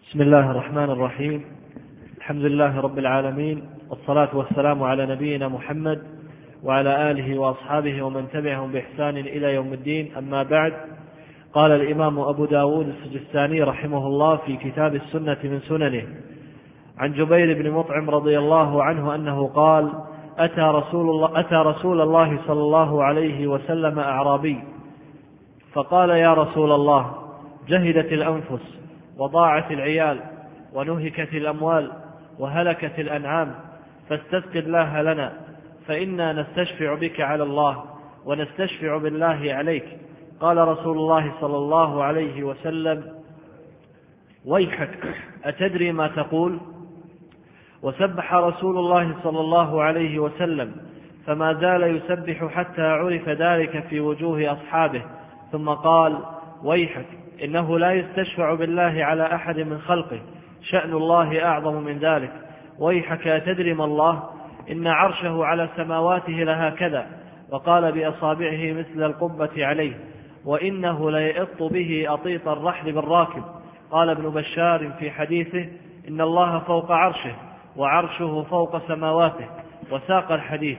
بسم الله الرحمن الرحيم. الحمد لله رب العالمين، والصلاة والسلام على نبينا محمد وعلى آله وأصحابه ومن تبعهم بإحسان إلى يوم الدين. أما بعد، قال الإمام أبو داود السجستاني رحمه الله في كتاب السنة من سننه عن جبير بن مطعم رضي الله عنه أنه قال: أتى رسول الله صلى الله عليه وسلم أعرابي فقال: يا رسول الله، جهدت الأنفس وضاعت العيال ونهكت الأموال وهلكت الأنعام، فاستسق الله لنا، فإنا نستشفع بك على الله ونستشفع بالله عليك. قال رسول الله صلى الله عليه وسلم: ويحك، أتدري ما تقول؟ وسبح رسول الله صلى الله عليه وسلم، فما زال يسبح حتى عرف ذلك في وجوه أصحابه، ثم قال: ويحك، إنه لا يستشفع بالله على أحد من خلقه، شأن الله أعظم من ذلك. ويحك، أتدري ما الله؟ إن عرشه على سماواته لهكذا، وقال بأصابعه مثل القبة عليه، وإنه ليئط به أطيط الرحل بالراكب. قال ابن بشار في حديثه: إن الله فوق عرشه وعرشه فوق سماواته، وساق الحديث.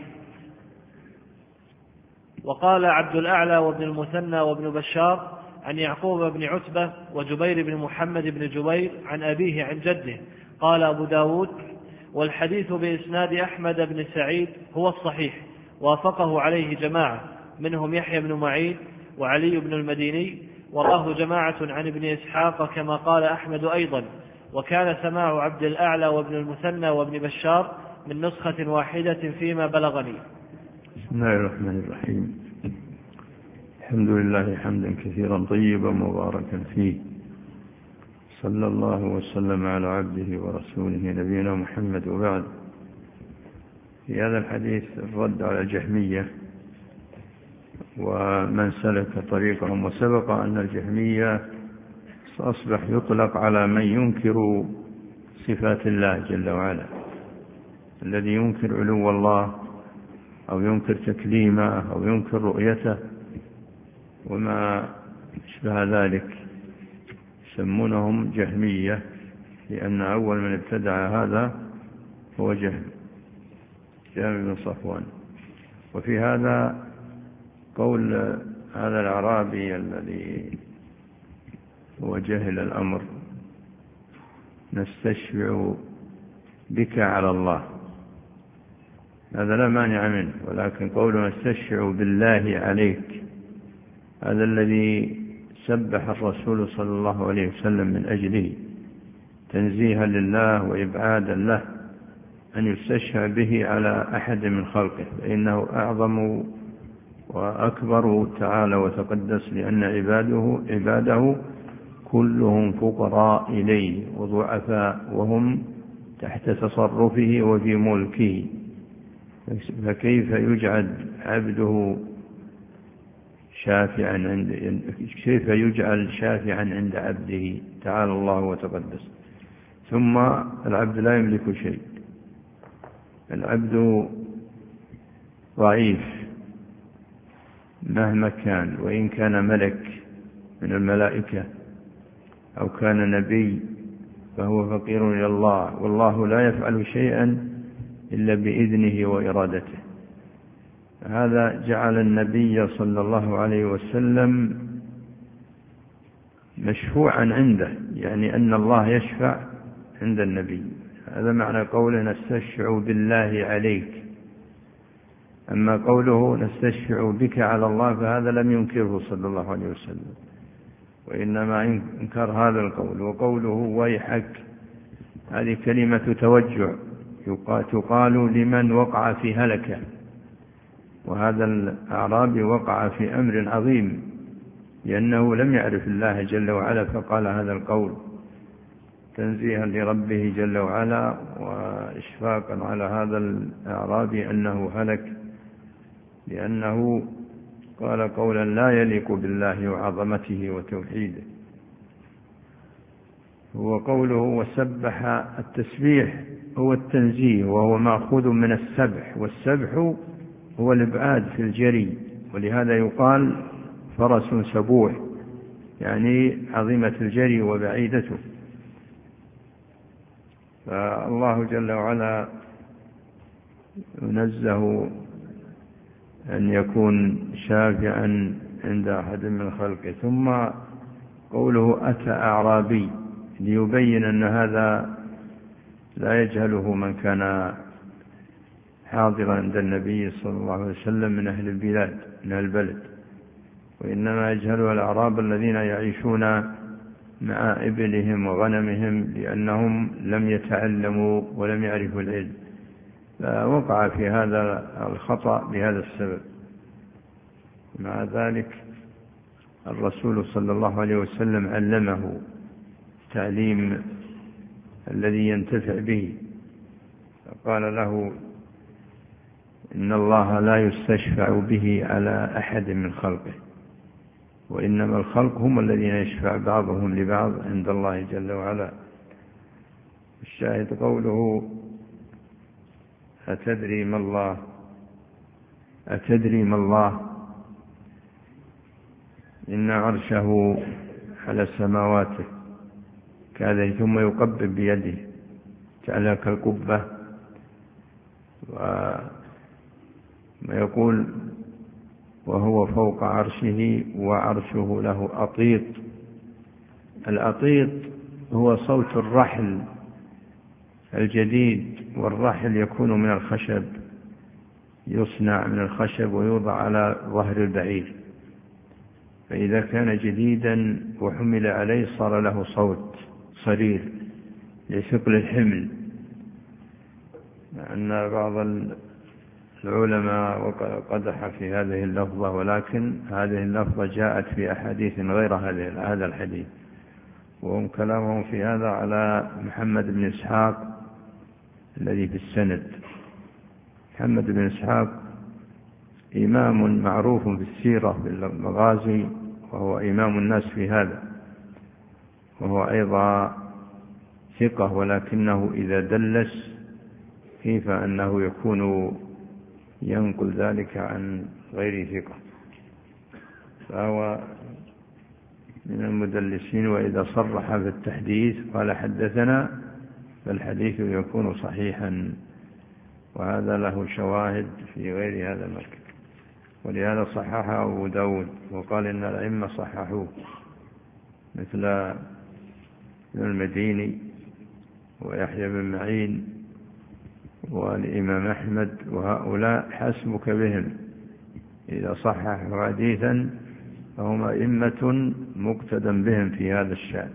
وقال عبد الأعلى وابن المثنى وابن بشار عن يعقوب بن عتبة وجبير بن محمد بن جبير عن أبيه عن جده. قال أبو داود: والحديث بإسناد أحمد بن سعيد هو الصحيح، وافقه عليه جماعة، منهم يحيى بن معين وعلي بن المديني، وراه جماعة عن ابن إسحاق كما قال أحمد أيضا. وكان سماع عبد الأعلى وابن المثنى وابن بشار من نسخة واحدة فيما بلغني. بسم الله الرحمن الرحيم. الحمد لله حمدا كثيرا طيبا مباركا فيه، صلى الله وسلم على عبده ورسوله نبينا محمد. وبعد، في هذا الحديث الرد على الجهمية ومن سلك طريقهم. وسبق أن الجهمية أصبح يطلق على من ينكر صفات الله جل وعلا، الذي ينكر علو الله أو ينكر تكليمه أو ينكر رؤيته وما اشبه ذلك، يسمونهم جهمية، لأن أول من ابتدع هذا هو جهم بن صفوان. وفي هذا قول هذا الأعرابي الذي هو جهل الأمر: نستشفع بك على الله، هذا لا مانع منه، ولكن قوله نستشفع بالله عليك، هذا الذي سبح الرسول صلى الله عليه وسلم من أجله، تنزيها لله وإبعادا له أن يستشفع به على أحد من خلقه، فإنه أعظم وأكبر تعالى وتقدس، لأن عباده كلهم فقراء إليه وضعفاء، وهم تحت تصرفه وفي ملكه، فكيف يجعل عبده كيف يجعل شافعا عند عبده؟ تعالى الله وتقدس. ثم العبد لا يملك شيء، العبد ضعيف مهما كان، وإن كان ملك من الملائكة أو كان نبي فهو فقير إلى الله، والله لا يفعل شيئا إلا بإذنه وإرادته. هذا جعل النبي صلى الله عليه وسلم مشفوعا عنده، يعني أن الله يشفع عند النبي. هذا معنى قوله نستشفع بالله عليك. أما قوله نستشفع بك على الله فهذا لم ينكره صلى الله عليه وسلم، وإنما انكر هذا القول. وقوله ويحك، هذه كلمة توجع تقال لمن وقع في هلكة، وهذا الأعرابي وقع في أمر عظيم، لأنه لم يعرف الله جل وعلا فقال هذا القول تنزيها لربه جل وعلا، وإشفاقا على هذا الأعرابي أنه هلك، لأنه قال قولا لا يليق بالله وعظمته وتوحيده. هو قوله وسبح، التسبيح هو التنزيه، وهو مأخوذ من السبح، والسبح هو الإبعاد في الجري، ولهذا يقال فرس سبوح، يعني عظيمة الجري وبعيدته. فالله جل وعلا ينزه أن يكون شافعا عند أحد من خلقه. ثم قوله أتى أعرابي ليبين أن هذا لا يجهله من كان حاضرا عند النبي صلى الله عليه وسلم من أهل البلاد من أهل البلد، وإنما يجهله الأعراب الذين يعيشون مع إبلهم وغنمهم لأنهم لم يتعلموا ولم يعرفوا العلم، فوقع في هذا الخطأ بهذا السبب. مع ذلك الرسول صلى الله عليه وسلم علمه تعليم الذي ينتفع به، فقال له إن الله لا يستشفع به على أحد من خلقه، وإنما الخلق هم الذين يشفع بعضهم لبعض عند الله جل وعلا. الشاهد قوله أتدري ما الله، أتدري ما الله، إن عرشه على سماواته كذا، ثم يقبل بيده جعلها كالقبة، ويقول وهو فوق عرشه وعرشه له أطيط. الأطيط هو صوت الرحل الجديد، والرحل يكون من الخشب، يصنع من الخشب ويوضع على ظهر البعير، فإذا كان جديدا وحمل عليه صار له صوت صرير لثقل الحمل. أن بعض العلماء قدح في هذه اللفظة، ولكن هذه اللفظة جاءت في أحاديث غير هذا الحديث، وهم كلامهم في هذا على محمد بن إسحاق الذي في السند. محمد بن إسحاق إمام معروف في السيرة في المغازي، وهو إمام الناس في هذا، وهو أيضا ثقة، ولكنه إذا دلس كيف أنه يكون ينقل ذلك عن غير ثقة، فهو من المدلسين. وإذا صرح في التحديث قال حدثنا فالحديث يكون صحيحا، وهذا له شواهد في غير هذا المركز. ولهذا صححه أبو داود وقال إن الأئمة صححوه، مثل ابن المديني ويحيى بن معين والإمام أحمد، وهؤلاء حسبك بهم إذا صححوا حديثا فهم أئمة مقتدى بهم في هذا الشأن.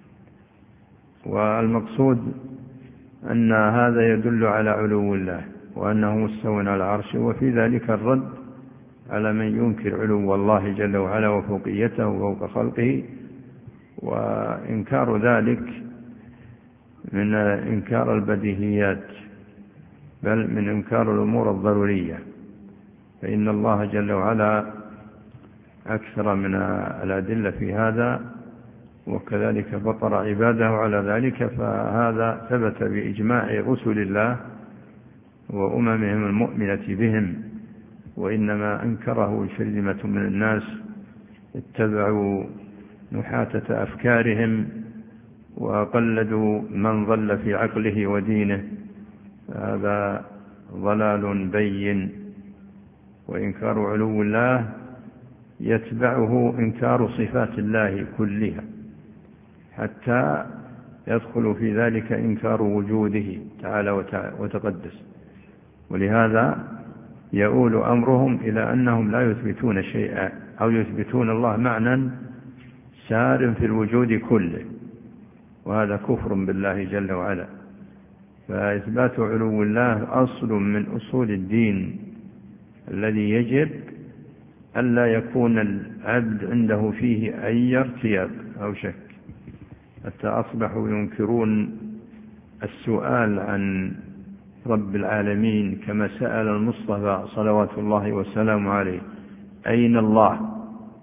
والمقصود أن هذا يدل على علو الله وأنه مستوى على العرش، وفي ذلك الرد على من ينكر علو الله جل وعلا وفوقيته فوق خلقه، وإنكار ذلك من إنكار البديهيات، بل من إنكار الأمور الضرورية، فإن الله جل وعلا أكثر من الأدلة في هذا، وكذلك فطر عباده على ذلك، فهذا ثبت بإجماع رسل الله وأممهم المؤمنة بهم، وإنما أنكره شرذمة من الناس اتبعوا نحاتة أفكارهم وقلدوا من ضل في عقله ودينه، هذا ضلال بين. وإنكار علو الله يتبعه إنكار صفات الله كلها، حتى يدخل في ذلك إنكار وجوده تعالى وتقدس. ولهذا يؤول أمرهم إلى أنهم لا يثبتون شيئا، أو يثبتون الله معنى سار في الوجود كله، وهذا كفر بالله جل وعلا. فإثبات علو الله أصل من أصول الدين الذي يجب ألا يكون العبد عنده فيه أي ارتياب أو شك، حتى أصبحوا ينكرون السؤال عن رب العالمين، كما سأل المصطفى صلوات الله وسلامه عليه أين الله،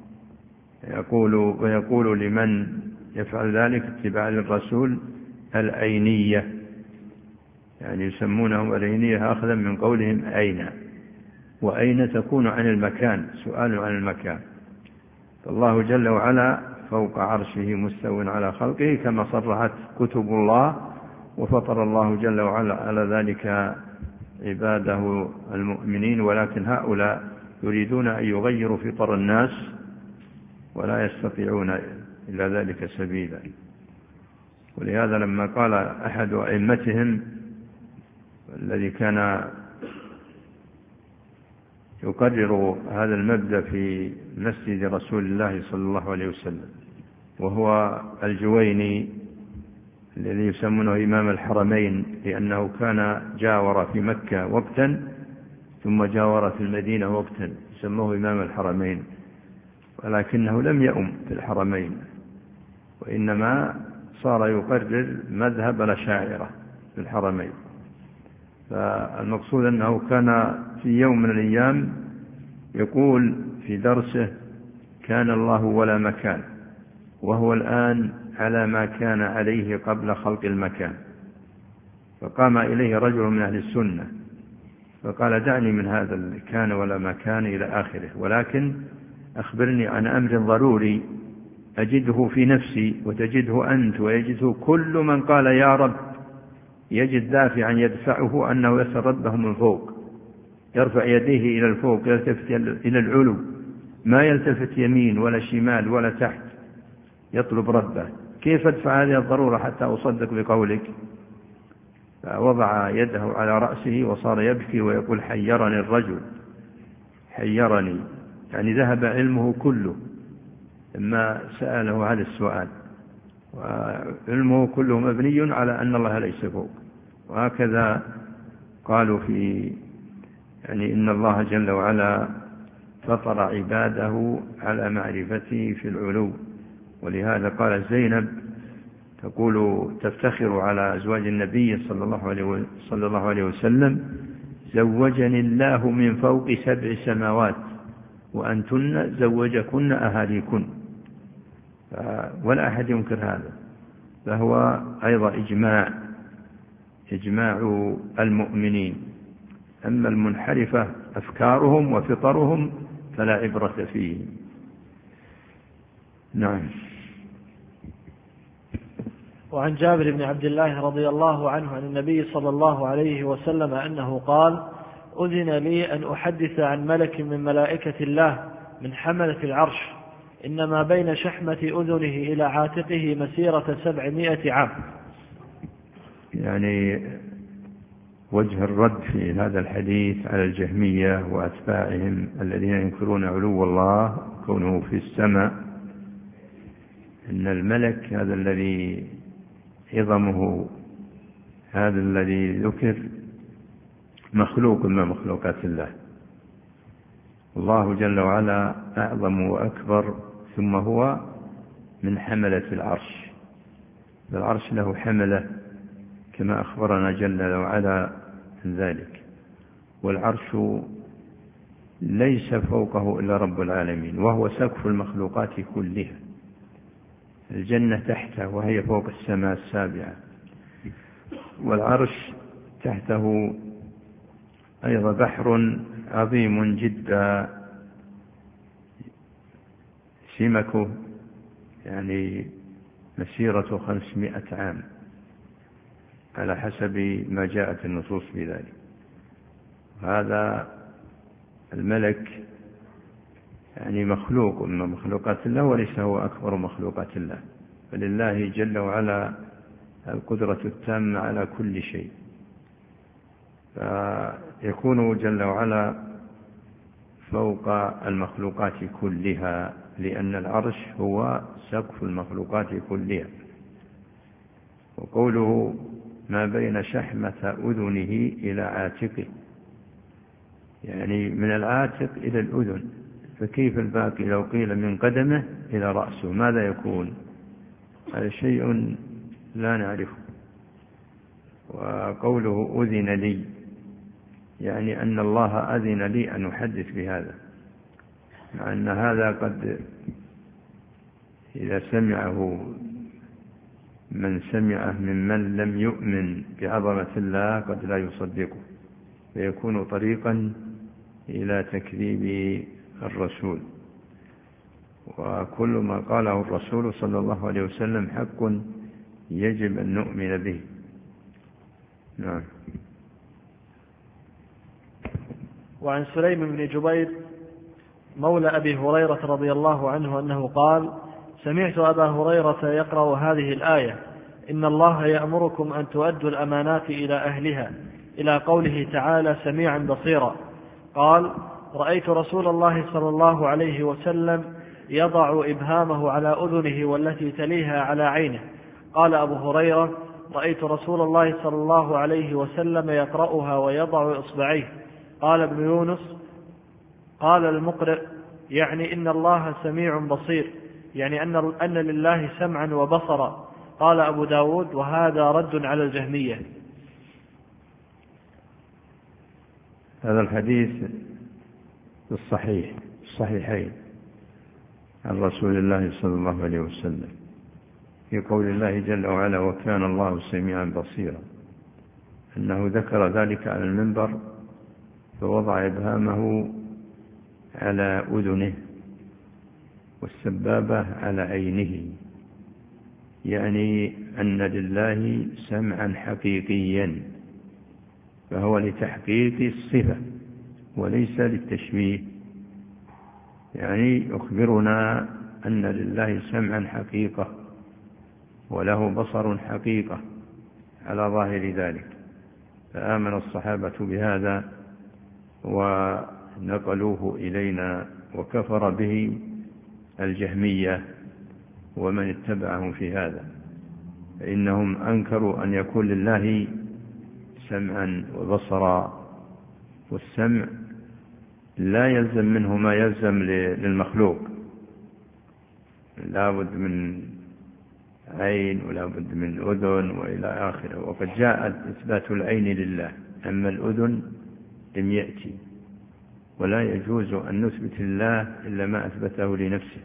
ويقول لمن يفعل ذلك اتباع للرسول الأينية، يعني يسمونهم الأينية أخذا من قولهم أين، وأين تكون عن المكان، سؤال عن المكان. فالله جل وعلا فوق عرشه مستو على خلقه، كما صرحت كتب الله وفطر الله جل وعلا على ذلك عباده المؤمنين، ولكن هؤلاء يريدون أن يغيروا فطر الناس ولا يستطيعون إلا ذلك سبيلا. ولهذا لما قال أحد أئمتهم الذي كان يقرر هذا المبدأ في مسجد رسول الله صلى الله عليه وسلم، وهو الجويني الذي يسمونه إمام الحرمين، لأنه كان جاور في مكة وقتا ثم جاور في المدينة وقتا، يسموه إمام الحرمين، ولكنه لم يؤم في الحرمين، وإنما صار يقرر مذهب الأشاعرة في الحرمين. فالمقصود أنه كان في يوم من الأيام يقول في درسه: كان الله ولا مكان، وهو الآن على ما كان عليه قبل خلق المكان. فقام إليه رجل من أهل السنة فقال: دعني من هذا كان ولا مكان إلى آخره، ولكن أخبرني عن أمر ضروري أجده في نفسي وتجده أنت ويجده كل من قال يا رب، يجد دافعا يدفعه أنه يسأل ربه من فوق، يرفع يديه إلى الفوق، يلتفت إلى العلو، ما يلتفت يمين ولا شمال ولا تحت، يطلب ربه. كيف أدفع هذه الضرورة حتى أصدق بقولك؟ فوضع يده على رأسه وصار يبكي ويقول: حيرني الرجل، حيرني، يعني ذهب علمه كله لما سأله هذا السؤال، وعلمه كله مبني على أن الله ليس فوق. وهكذا قالوا في إن الله جل وعلا فطر عباده على معرفته في العلو. ولهذا قال زينب تقول تفتخر على أزواج النبي صلى الله عليه وسلم: زوجني الله من فوق 7 سماوات وأنتن زوجكن أهاليكن. ولا أحد ينكر هذا، فهو أيضا إجماع المؤمنين. أما المنحرفة أفكارهم وفطرهم فلا عبرة فيه. نعم. وعن جابر بن عبد الله رضي الله عنه عن النبي صلى الله عليه وسلم أنه قال: أذن لي أن أحدث عن ملك من ملائكة الله من حملة العرش، إنما بين شحمة أذنه إلى عاتقه مسيرة 700 عام. يعني وجه الرد في هذا الحديث على الجهمية وأتباعهم الذين ينكرون علو الله كونه في السماء، إن الملك هذا الذي عظمه هذا الذي ذكر مخلوق من مخلوقات الله. الله جل وعلا أعظم وأكبر، ثم هو من حملة العرش، العرش له حملة كما أخبرنا جل وعلا من ذلك. والعرش ليس فوقه إلا رب العالمين، وهو سقف المخلوقات كلها. الجنة تحته وهي فوق السماء السابعة، والعرش تحته أيضا بحر عظيم جدا سمكه مسيرة 500 عام على حسب ما جاءت النصوص في ذلك. هذا الملك مخلوق من مخلوقات الله، وليس هو أكبر مخلوقات الله، فلله جل وعلا القدرة التامة على كل شيء. فيكون جل وعلا فوق المخلوقات كلها، لأن العرش هو سقف المخلوقات كلها. وقوله ما بين شحمة أذنه إلى عاتقه، من العاتق إلى الأذن، فكيف الباقي لو قيل من قدمه إلى رأسه؟ ماذا يكون؟ هذا شيء لا نعرفه. وقوله أذن لي، أن الله أذن لي أن أحدث بهذا، مع أن هذا قد إذا سمعه من سمعه ممن لم يؤمن بعظمة الله قد لا يصدقه، فيكون طريقا إلى تكذيب الرسول. وكل ما قاله الرسول صلى الله عليه وسلم حق يجب أن نؤمن به، نعم. وعن سليم بن جبير مولى أبي هريرة رضي الله عنه أنه قال: سمعت أبا هريرة يقرأ هذه الآية: إن الله يأمركم أن تؤدوا الأمانات إلى أهلها، إلى قوله تعالى: سميعا بصيرا. قال: رأيت رسول الله صلى الله عليه وسلم يضع إبهامه على أذنه والتي تليها على عينه. قال أبو هريرة: رأيت رسول الله صلى الله عليه وسلم يقرأها ويضع إصبعيه. قال ابن يونس: قال المقرئ: يعني إن الله سميع بصير، يعني أن لله سمعا وبصرا. قال أبو داود: وهذا رد على الجهمية. هذا الحديث الصحيحين عن رسول الله صلى الله عليه وسلم في قول الله جل وعلا: وكان الله سميعا بصيرا، أنه ذكر ذلك على المنبر فوضع إبهامه على أذنه والسبابة على عينه، يعني أن لله سمعا حقيقيا، فهو لتحقيق الصفة وليس للتشبيه. يعني يخبرنا أن لله سمعا حقيقة وله بصر حقيقة على ظاهر ذلك. فآمن الصحابة بهذا ونقلوه إلينا، وكفر به الجهمية ومن اتبعهم في هذا، فإنهم أنكروا أن يكون لله سمعا وبصرا، والسمع لا يلزم منه ما يلزم للمخلوق، لا بد من عين ولا بد من أذن وإلى آخره. وقد جاء إثبات العين لله، أما الأذن لم يأتي، ولا يجوز أن نثبت الله إلا ما أثبته لنفسه.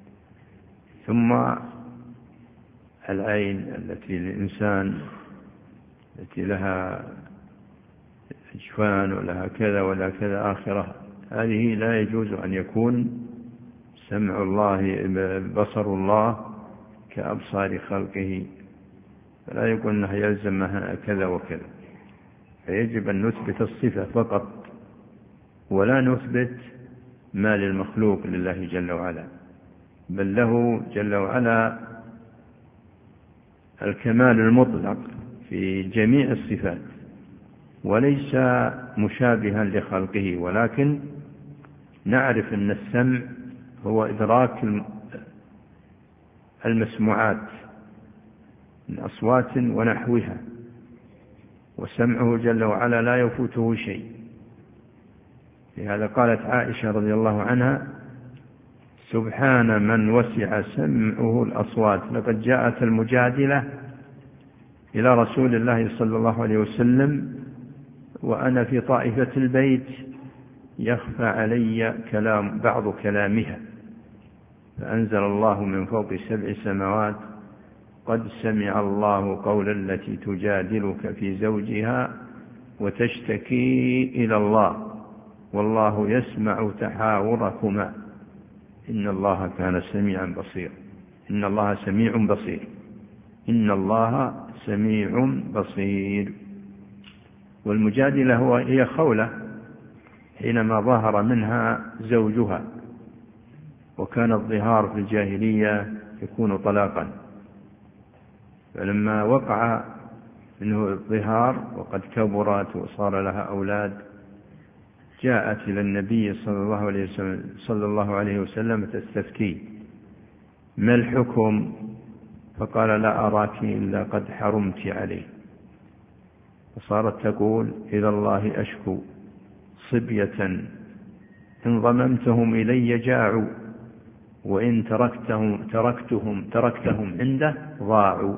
ثم العين التي للإنسان التي لها أجفان ولها كذا ولا كذا آخرة، هذه لا يجوز أن يكون سمع الله بصر الله كأبصار خلقه، فلا يقول أنه يلزم كذا وكذا. فيجب أن نثبت الصفة فقط، ولا نثبت ما للمخلوق لله جل وعلا، بل له جل وعلا الكمال المطلق في جميع الصفات، وليس مشابها لخلقه. ولكن نعرف أن السمع هو إدراك المسموعات من أصوات ونحوها، وسمعه جل وعلا لا يفوته شيء. لهذا قالت عائشة رضي الله عنها: سبحان من وسع سمعه الأصوات، لقد جاءت المجادلة إلى رسول الله صلى الله عليه وسلم وأنا في طائفة البيت يخفى علي بعض كلامها، فأنزل الله من فوق 7 سماوات: قد سمع الله قول التي تجادلك في زوجها وتشتكي إلى الله والله يسمع تحاوركما إن الله كان سميعا بصيرا. إن الله سميع بصير، إن الله سميع بصير. والمجادلة هي خولة حينما ظهر منها زوجها، وكان الظهار في الجاهلية يكون طلاقا، فلما وقع منه الظهار وقد كبرت وصار لها أولاد جاءت إلى النبي صلى الله عليه وسلم تستفتيه: ما الحكم؟ فقال: لا أراك إلا قد حرمت عليه. فصارت تقول: إلى الله أشكو صبية إن ضممتهم إلي جاعوا وإن تركتهم عنده ضاعوا.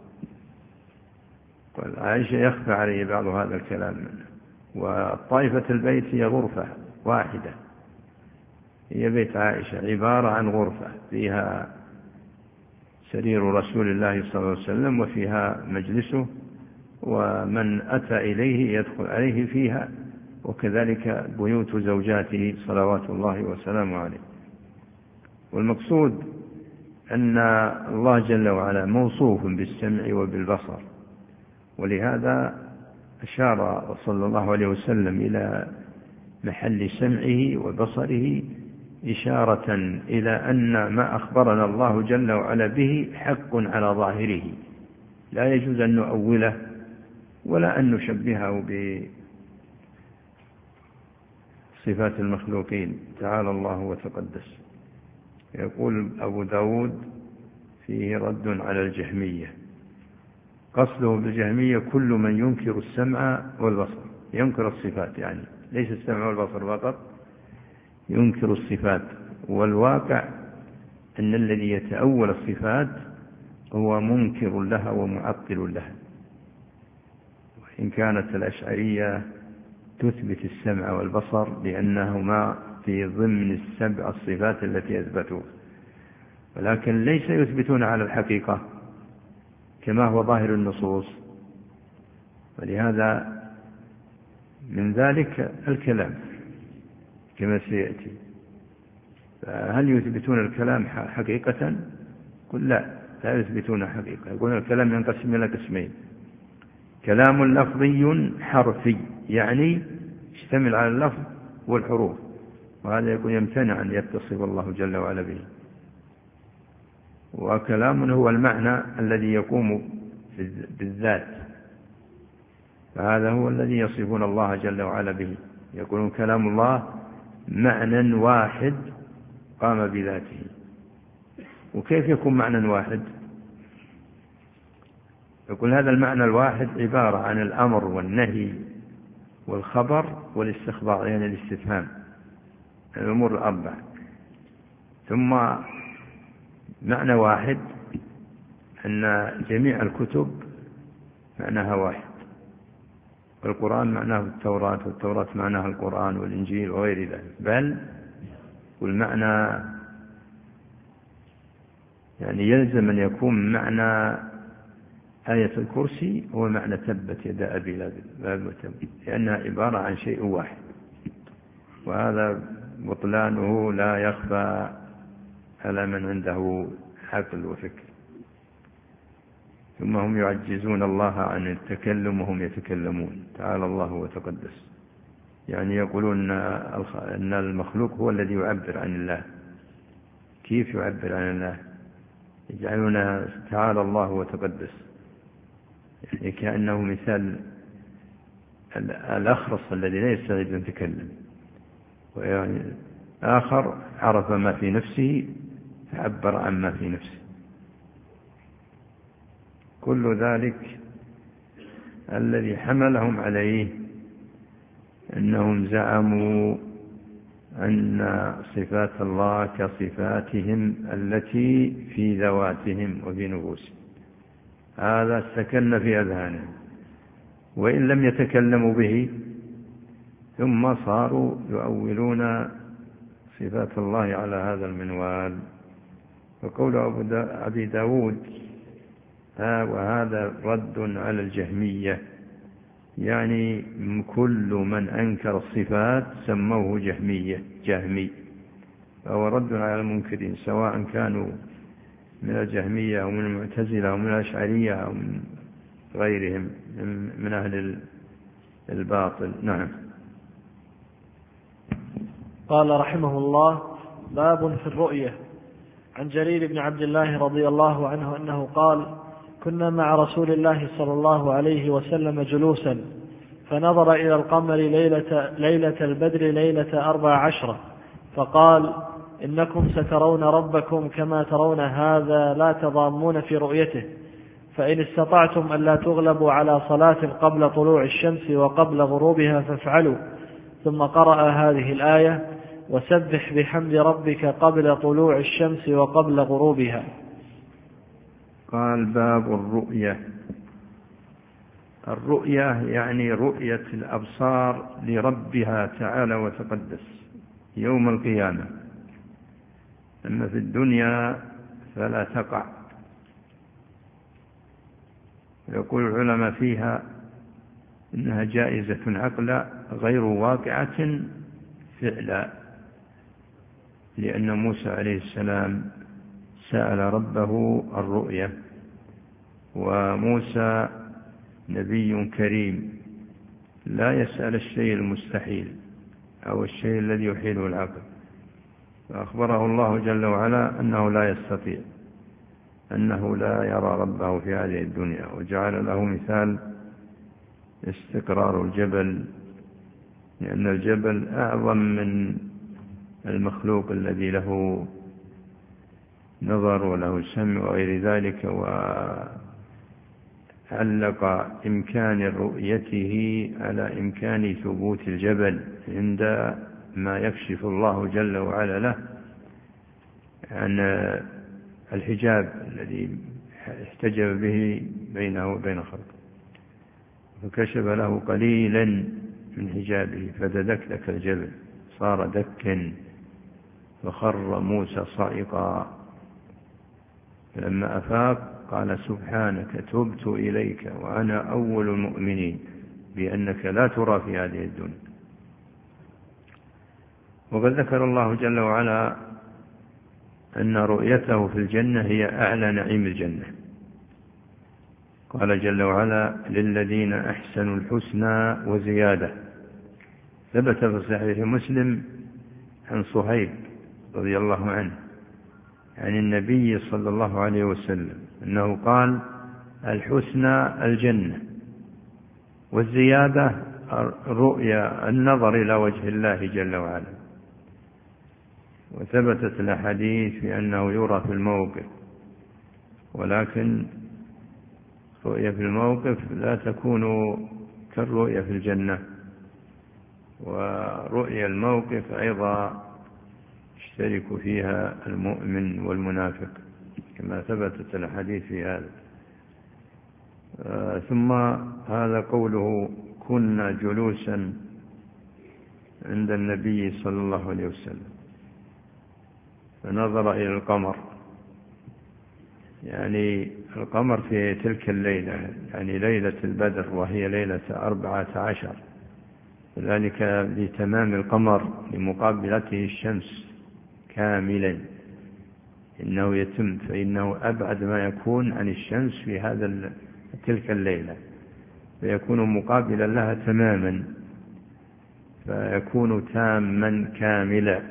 قال عائشة: يخفى علي بعض هذا الكلام منه. وطائفة البيت هي غرفة واحدة، هي بيت عائشة عبارة عن غرفة فيها سرير رسول الله صلى الله عليه وسلم وفيها مجلسه، ومن أتى إليه يدخل عليه فيها، وكذلك بيوت زوجاته صلوات الله وسلامه عليه. والمقصود أن الله جل وعلا موصوف بالسمع وبالبصر، ولهذا أشار صلى الله عليه وسلم إلى محل سمعه وبصره إشارة إلى أن ما أخبرنا الله جل وعلا به حق على ظاهره، لا يجوز أن نؤوله ولا أن نشبهه بصفات المخلوقين، تعالى الله وتقدس. يقول أبو داود فيه رد على الجهمية، قصده بالجهمية كل من ينكر السمع والبصر، ينكر الصفات، يعني ليس السمع والبصر فقط، ينكر الصفات. والواقع أن الذي يتأول الصفات هو منكر لها ومعطل لها، وإن كانت الأشعرية تثبت السمع والبصر لأنهما في ضمن السبع الصفات التي أثبتوها، ولكن ليس يثبتون على الحقيقة كما هو ظاهر النصوص. ولهذا من ذلك الكلام كما سيأتي. فهل يثبتون الكلام حقيقة؟ قل لا يثبتون حقيقة. يقولون الكلام ينقسم إلى قسمين: كلام لفظي حرفي، يعني يشتمل على اللفظ والحروف، وهذا يكون يمتنع أن يتصف الله جل وعلا به. وكلام هو المعنى الذي يقوم بالذات، فهذا هو الذي يصفون الله جل وعلا به. يقولون كلام الله معنى واحد قام بذاته. وكيف يكون معنى واحد؟ يقول هذا المعنى الواحد عبارة عن الأمر والنهي والخبر والاستخبار، يعني الاستفهام، الأمور الأربع. ثم معنى واحد أن جميع الكتب معناها واحد، والقرآن معناه التوراة، والتوراة معناها القرآن والإنجيل وغير ذلك. بل والمعنى يعني يلزم أن يكون معنى آية الكرسي هو معنى تبت يدا أبي لهب وتب، لأنها عبارة عن شيء واحد، وهذا بطلانه لا يخفى على من عنده عقل وفكر. ثم هم يعجزون الله عن التكلم وهم يتكلمون، تعالى الله وتقدس. يعني يقولون أن المخلوق هو الذي يعبر عن الله. كيف يعبر عن الله؟ يجعلون تعالى الله وتقدس يعني كأنه مثال الأخرس الذي لا يستطيع أن يتكلم، ويعني آخر عرف ما في نفسه فعبر عن ما في نفسه. كل ذلك الذي حملهم عليه أنهم زعموا أن صفات الله كصفاتهم التي في ذواتهم وفي نفوسهم. هذا سكن في أذهانهم، وإن لم يتكلموا به ثم صاروا يؤولون صفات الله على هذا المنوال. وقول أبي داود وهذا رد على الجهمية، يعني كل من أنكر الصفات سموه جهمي، فهو رد على المنكرين سواء كانوا من الجهمية أو من المعتزلة أو من الأشعرية أو من غيرهم من أهل الباطل. نعم. قال رحمه الله: باب في الرؤية. عن جرير بن عبد الله رضي الله عنه أنه قال: كنا مع رسول الله صلى الله عليه وسلم جلوسا، فنظر إلى القمر ليلة البدر ليلة 14، فقال: إنكم سترون ربكم كما ترون هذا، لا تضامون في رؤيته، فإن استطعتم أن لا تغلبوا على صلاة قبل طلوع الشمس وقبل غروبها فافعلوا. ثم قرأ هذه الآية: وسبح بحمد ربك قبل طلوع الشمس وقبل غروبها. قال: باب الرؤية. الرؤية يعني رؤية الأبصار لربها تعالى وتقدس يوم القيامة، أما في الدنيا فلا تقع. يقول العلماء فيها إنها جائزة عقلا غير واقعة فعلا، لأن موسى عليه السلام سأل ربه الرؤية، وموسى نبي كريم لا يسأل الشيء المستحيل أو الشيء الذي يحيله العقل. فأخبره الله جل وعلا أنه لا يستطيع، أنه لا يرى ربه في هذه الدنيا، وجعل له مثال استقرار الجبل، لأن الجبل أعظم من المخلوق الذي له نظر وله سمع وغير ذلك، وعلق إمكان رؤيته على إمكان ثبوت الجبل عند ما يكشف الله جل وعلا له عن الحجاب الذي احتجب به بينه وبين خلقه، فكشف له قليلا من حجابه فتدكدك الجبل صار دكا، فخر موسى صعقا، فلما أفاق قال سبحانك تبت إليك وأنا أول المؤمنين بأنك لا ترى في هذه الدنيا. وقد ذكر الله جل وعلا أن رؤيته في الجنة هي أعلى نعيم الجنة. قال جل وعلا للذين أحسنوا الحسنى وزيادة. ثبت في صحيح مسلم عن صهيب رضي الله عنه عن النبي صلى الله عليه وسلم أنه قال الحسنى الجنة، والزيادة الرؤيا النظر إلى وجه الله جل وعلا. وثبتت الأحاديث بأنه يرى في الموقف، ولكن رؤية في الموقف لا تكون كالرؤية في الجنة، ورؤية الموقف أيضا يشترك فيها المؤمن والمنافق كما ثبتت الحديث في هذا. ثم هذا قوله كنا جلوسا عند النبي صلى الله عليه وسلم فنظر إلى القمر، يعني القمر في تلك الليلة، يعني ليلة البدر وهي ليلة 14، ذلك لتمام القمر لمقابلته الشمس كاملا، إنه يتم، فإنه أبعد ما يكون عن الشمس في تلك الليلة، فيكون مقابلا لها تماما، فيكون تاما كاملا.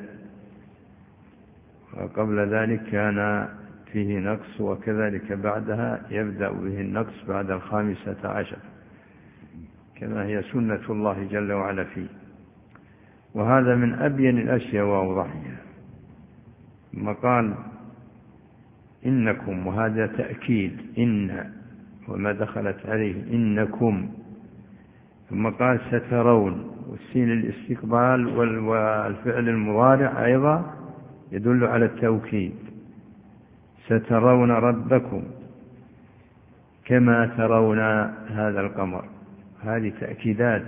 وقبل ذلك كان فيه نقص، وكذلك بعدها يبدأ به النقص بعد 15، كما هي سنة الله جل وعلا فيه. وهذا من أبين الأشياء وأوضحها. ثم قال إنكم، وهذا تأكيد إن وما دخلت عليه إنكم. ثم قال سترون، والسين الاستقبال والفعل المضارع أيضا يدل على التوكيد. سترون ربكم كما ترون هذا القمر، هذه تأكيدات.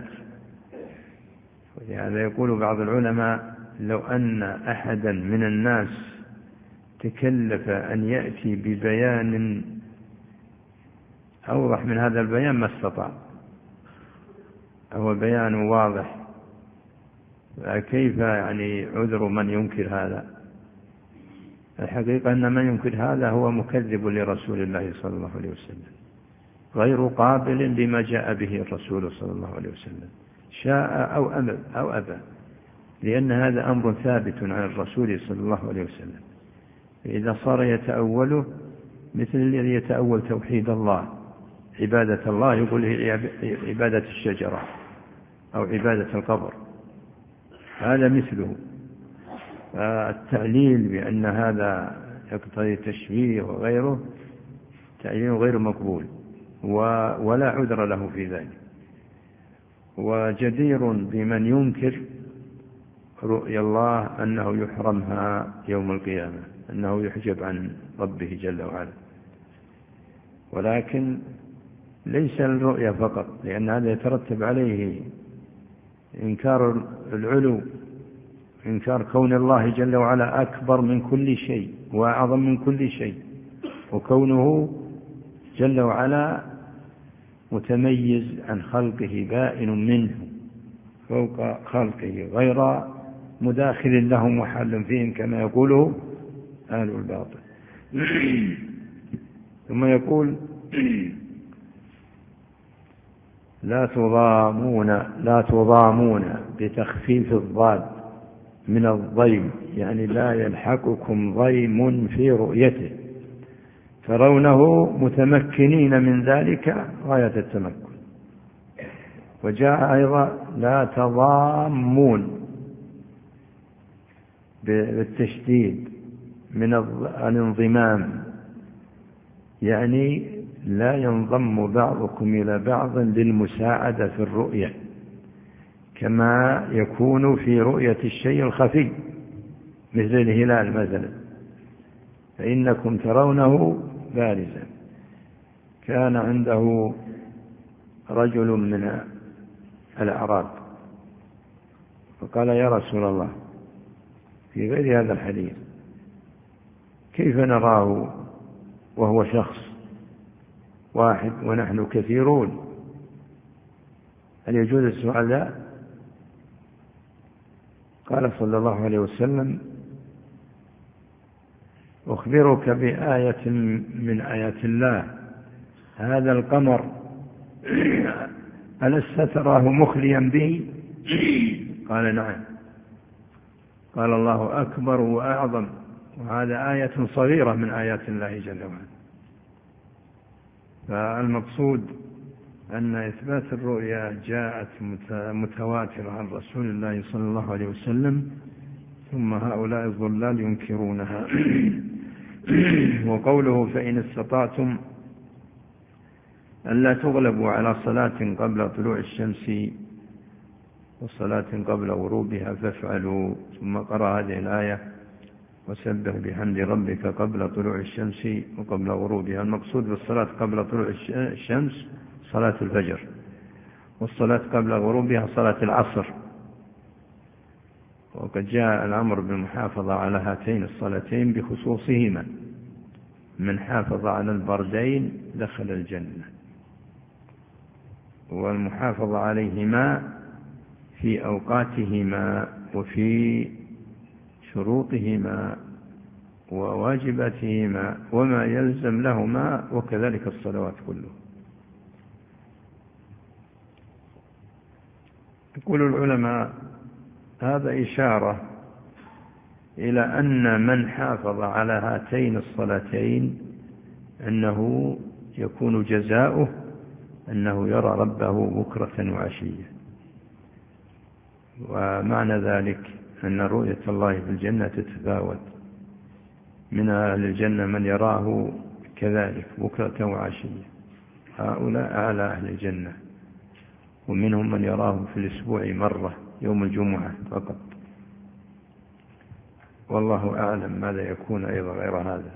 ولهذا يقول بعض العلماء لو أن أحدا من الناس تكلف أن يأتي ببيان أوضح من هذا البيان ما استطاع، هو بيان واضح، كيف يعني عذر من ينكر هذا؟ الحقيقة أن من ينكر هذا هو مكذب لرسول الله صلى الله عليه وسلم، غير قابل لما جاء به الرسول صلى الله عليه وسلم، شاء أو أبى، لأن هذا أمر ثابت عن الرسول صلى الله عليه وسلم. فإذا صار يتأوله مثل الذي يتأول توحيد الله، عبادة الله، يقول هي عبادة الشجرة أو عبادة القبر، هذا مثله. التعليل بأن هذا يقتضي تشبيه وغيره تعليل غير مقبول، ولا عذر له في ذلك. وجدير بمن ينكر رؤيا الله أنه يحرمها يوم القيامة، أنه يحجب عن ربه جل وعلا. ولكن ليس الرؤيا فقط، لأن هذا يترتب عليه إنكار العلو، إنكار كون الله جل وعلا أكبر من كل شيء وأعظم من كل شيء، وكونه جل وعلا متميز عن خلقه بائن منه فوق خلقه، غير مداخل لهم وحل فيهم كما يقوله أهل الباطل. ثم يقول لا تضامون بتخفيف الضاد من الضيم، يعني لا يلحقكم ضيم في رؤيته، ترونه متمكنين من ذلك غاية التمكن. وجاء أيضا لا تضامون بالتشديد من الانضمام، يعني لا ينضم بعضكم إلى بعض للمساعدة في الرؤية كما يكون في رؤية الشيء الخفي مثل الهلال مثلا، فإنكم ترونه بارزا. كان عنده رجل من الأعراب فقال: يا رسول الله، في غير هذا الحديث، كيف نراه وهو شخص واحد ونحن كثيرون؟ هل يجوز السؤال ذا؟ قال صلى الله عليه وسلم: أخبرك بآية من آيات الله، هذا القمر ألست تراه مخليا به؟ قال: نعم. قال: الله أكبر وأعظم، وهذا آية صغيرة من آيات الله جل وعلا. فالمقصود أن إثبات الرؤيا جاءت متواترة عن رسول الله صلى الله عليه وسلم، ثم هؤلاء الضلال ينكرونها. وقوله: فإن استطعتم ألا تغلبوا على صلاة قبل طلوع الشمس وصلاة قبل غروبها فافعلوا، ثم قرأ هذه الآية: وسبح بحمد ربك قبل طلوع الشمس وقبل غروبها. المقصود بالصلاة قبل طلوع الشمس صلاة الفجر، والصلاة قبل غروبها صلاة العصر. وقد جاء الأمر بالمحافظة على هاتين الصلاتين بخصوصهما: من حافظ على البردين دخل الجنة. والمحافظة عليهما في أوقاتهما وفي شروطهما وواجباتهما وما يلزم لهما، وكذلك الصلوات كلها. يقول العلماء: هذا إشارة إلى أن من حافظ على هاتين الصلاتين أنه يكون جزاؤه أنه يرى ربه بكرة وعشية. ومعنى ذلك أن رؤية الله في الجنة تتفاوت، من أهل الجنة من يراه كذلك بكرة وعشية، هؤلاء أعلى أهل الجنة، ومنهم من يراه في الأسبوع مرة يوم الجمعة فقط. والله أعلم ماذا يكون أيضا غير هذا.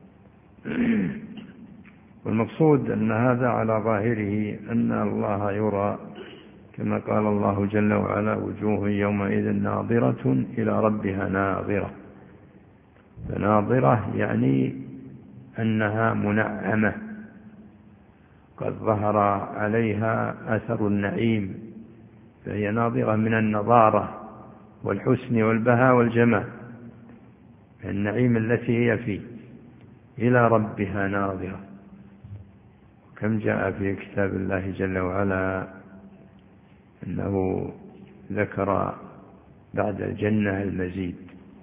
والمقصود أن هذا على ظاهره أن الله يرى، كما قال الله جل وعلا: وجوه يومئذ ناظرة إلى ربها ناظرة. فناظرة يعني أنها منعمة، قد ظهر عليها أثر النعيم، فهي ناظرة من النضارة والحسن والبهاء والجمال، النعيم التي هي فيه، إلى ربها ناظرة. كم جاء في كتاب الله جل وعلا أنه ذكر بعد الجنة المزيد: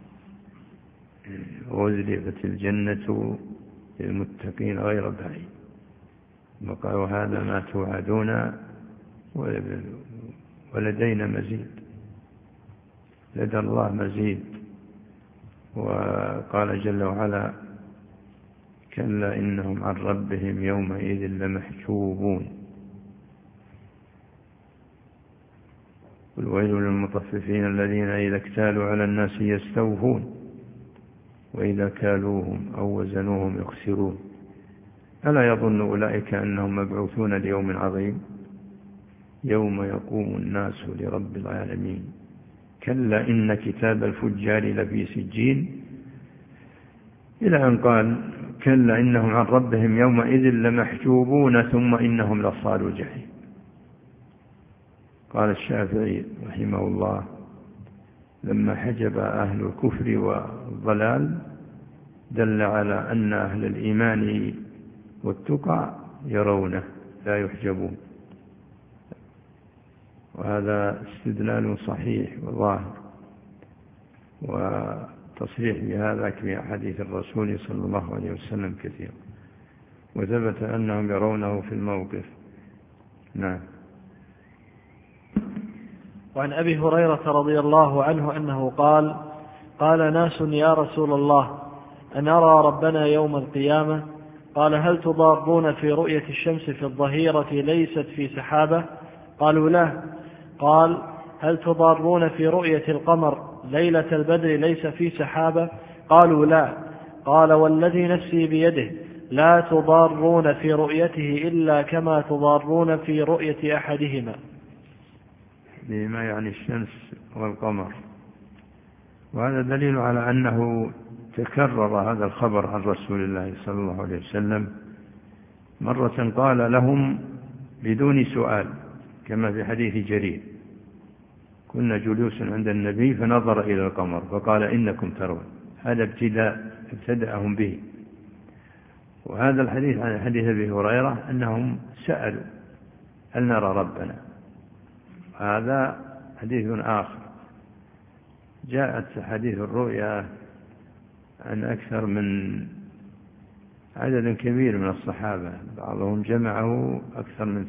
وأزلفت الجنة للمتقين غير بعيد، وقال: وهذا ما توعدون ولدينا مزيد، لدى الله مزيد. وقال جل وعلا: كلا إنهم عن ربهم يومئذ لمحجوبون. والويل للمطففين الذين إذا اكتالوا على الناس يستوفون وإذا كالوهم أو وزنوهم يخسرون. ألا يظن أولئك أنهم مبعوثون ليوم عظيم يوم يقوم الناس لرب العالمين. كلا إن كتاب الفجار لفي سجين، إلى أن قال: كلا إنهم عن ربهم يومئذ لمحجوبون ثم إنهم لصالوا الجحيم. قال الشافعي رحمه الله: لما حجب أهل الكفر والضلال دل على أن أهل الإيمان والتقى يرونه لا يحجبون. وهذا استدلال صحيح وظاهر، وتصريح بهذا في حديث الرسول صلى الله عليه وسلم كثير، وثبت أنهم يرونه في الموقف. نعم. وعن أبي هريرة رضي الله عنه أنه قال: قال ناس: يا رسول الله، أنرى ربنا يوم القيامة؟ قال: هل تضارون في رؤية الشمس في الظهيرة ليست في سحابة؟ قالوا: لا. قال: هل تضارون في رؤية القمر ليلة البدر ليس في سحابة؟ قالوا: لا. قال: والذي نفسي بيده لا تضارون في رؤيته إلا كما تضارون في رؤية أحدهما. بما يعني الشمس والقمر. وهذا دليل على أنه تكرر هذا الخبر عن رسول الله صلى الله عليه وسلم. مرة قال لهم بدون سؤال كما في حديث جرير: كنا جلوس عند النبي فنظر إلى القمر فقال: إنكم ترون. هذا ابتدأهم به. وهذا الحديث عن حديث أبي هريرة أنهم سألوا: هل نرى ربنا؟ هذا حديث آخر. جاءت حديث الرؤيا عن أكثر من عدد كبير من الصحابة، بعضهم جمعه أكثر من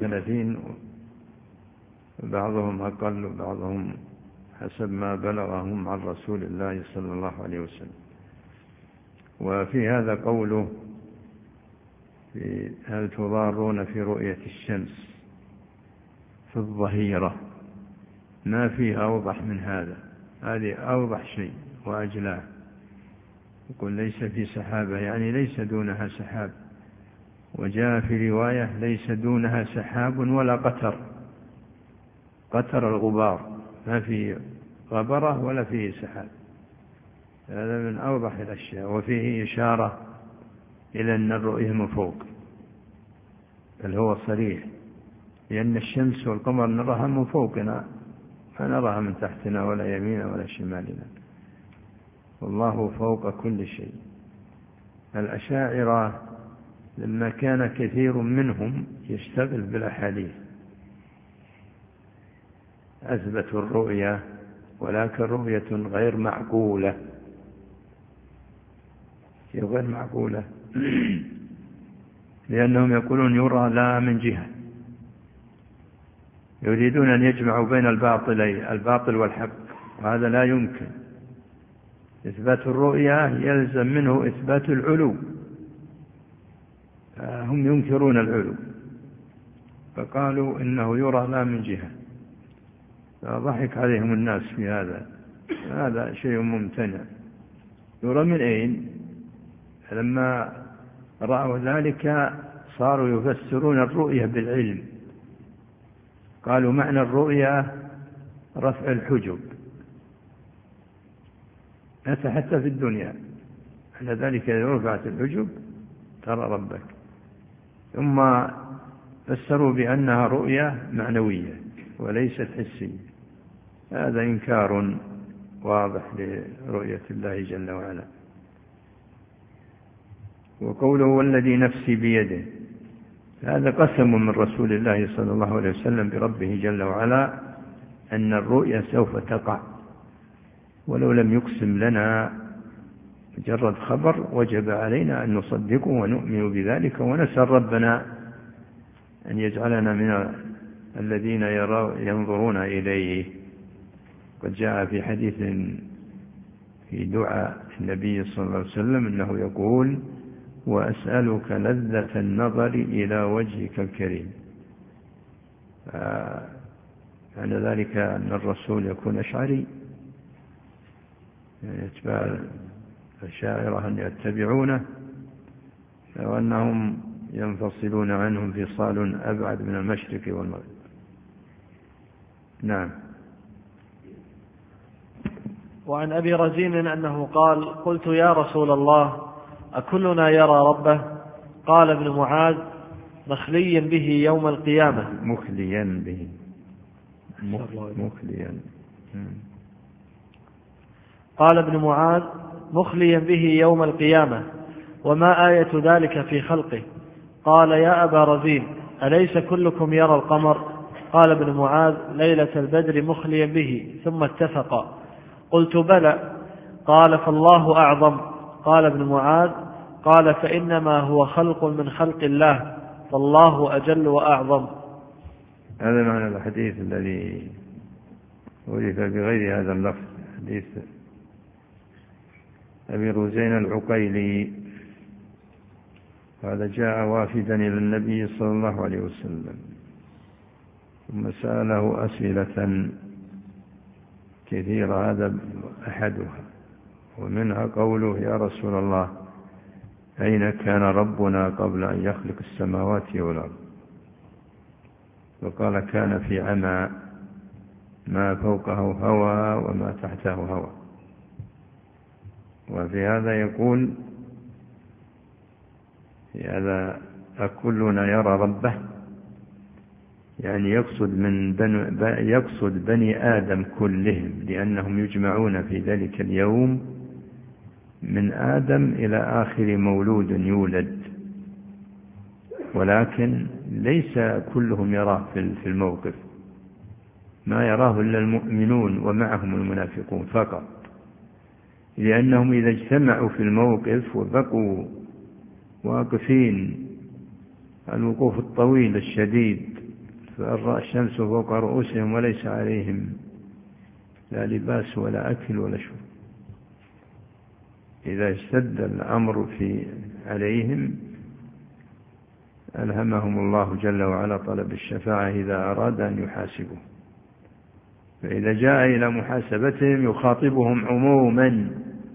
30، وبعضهم أقل، وبعضهم حسب ما بلغهم عن رسول الله صلى الله عليه وسلم. وفي هذا قوله: هل تضارون في رؤية الشمس في الظهيرة؟ ما فيه أوضح من هذا. هذه أوضح شيء وأجلاه. يقول ليس في سحابة، يعني ليس دونها سحاب. وجاء في رواية: ليس دونها سحاب ولا قطر. قطر الغبار، ما في غبرة ولا فيه سحاب. هذا من أوضح الأشياء. وفيه إشارة إلى أن الرؤية من فوق، بل هو صريح، لأن الشمس والقمر نراها من فوقنا، ما نراها من تحتنا ولا يميننا ولا شمالنا، والله فوق كل شيء. الأشاعرة لما كان كثير منهم يشتغل بالأحاديث أثبتوا الرؤية، ولكن رؤية غير معقولة. غير معقولة لأنهم يقولون يرى لا من جهة، يريدون أن يجمعوا بين الباطل والحق، وهذا لا يمكن. إثبات الرؤية يلزم منه إثبات العلو، هم ينكرون العلو، فقالوا إنه يرى لا من جهة، فضحك عليهم الناس في هذا شيء ممتنع. يرى من أين؟ لما رأوا ذلك صاروا يفسرون الرؤية بالعلم. قالوا معنى الرؤية رفع الحجب، حتى في الدنيا، على ذلك إذا رفعت الحجب ترى ربك. ثم فسروا بأنها رؤية معنوية وليست حسية. هذا إنكار واضح لرؤية الله جل وعلا. وقوله: والذي نفسي بيده، هذا قسم من رسول الله صلى الله عليه وسلم بربه جل وعلا أن الرؤيا سوف تقع، ولو لم يقسم لنا مجرد خبر وجب علينا أن نصدقه ونؤمن بذلك، ونسأل ربنا أن يجعلنا من الذين ينظرون إليه. قد جاء في حديث في دعاء النبي صلى الله عليه وسلم أنه يقول: وأسألك لذة النظر إلى وجهك الكريم. يعني ذلك أن الرسول يكون أشعري، يتبع الشاعرة أن يتبعونه، وأنهم ينفصلون عنهم انفصال أبعد من المشرق والمغرب. نعم. وعن أبي رزين أنه قال: قلت يا رسول الله، أكلنا يرى ربه؟ قال ابن معاذ: مخليا به يوم القيامة. مخليا به، مخليا. قال ابن معاذ: مخليا به يوم القيامة، وما آية ذلك في خلقه؟ قال: يا أبا رزين، أليس كلكم يرى القمر؟ قال ابن معاذ: ليلة البدر مخليا به، ثم اتفقا. قلت: بلى. قال: فالله أعظم. قال ابن معاذ: قال: فإنما هو خلق من خلق الله، فالله أجل وأعظم. هذا معنى الحديث الذي ولف بغير هذا اللفظ، حديث أبي رزين العقيلي. هذا جاء وافدا إلى النبي صلى الله عليه وسلم، ثم سأله أسئلة كثيرة، هذا أحدها، ومنها قوله: يا رسول الله، أين كان ربنا قبل أن يخلق السماوات والأرض؟ وقال: كان في عمى، ما فوقه هوى وما تحته هوى. وفي هذا يقول: هذا أكلنا يرى ربه؟ يعني يقصد بني آدم كلهم، لأنهم يجمعون في ذلك اليوم من آدم إلى آخر مولود يولد، ولكن ليس كلهم يراه في الموقف، ما يراه إلا المؤمنون ومعهم المنافقون فقط، لأنهم إذا اجتمعوا في الموقف وبقوا واقفين الوقوف الطويل الشديد، فالشمس فوق رؤوسهم وليس عليهم لا لباس ولا أكل ولا شرب، إذا اشتد الأمر عليهم ألهمهم الله جل وعلا طلب الشفاعة إذا أراد أن يحاسبه. فإذا جاء إلى محاسبتهم يخاطبهم عموما،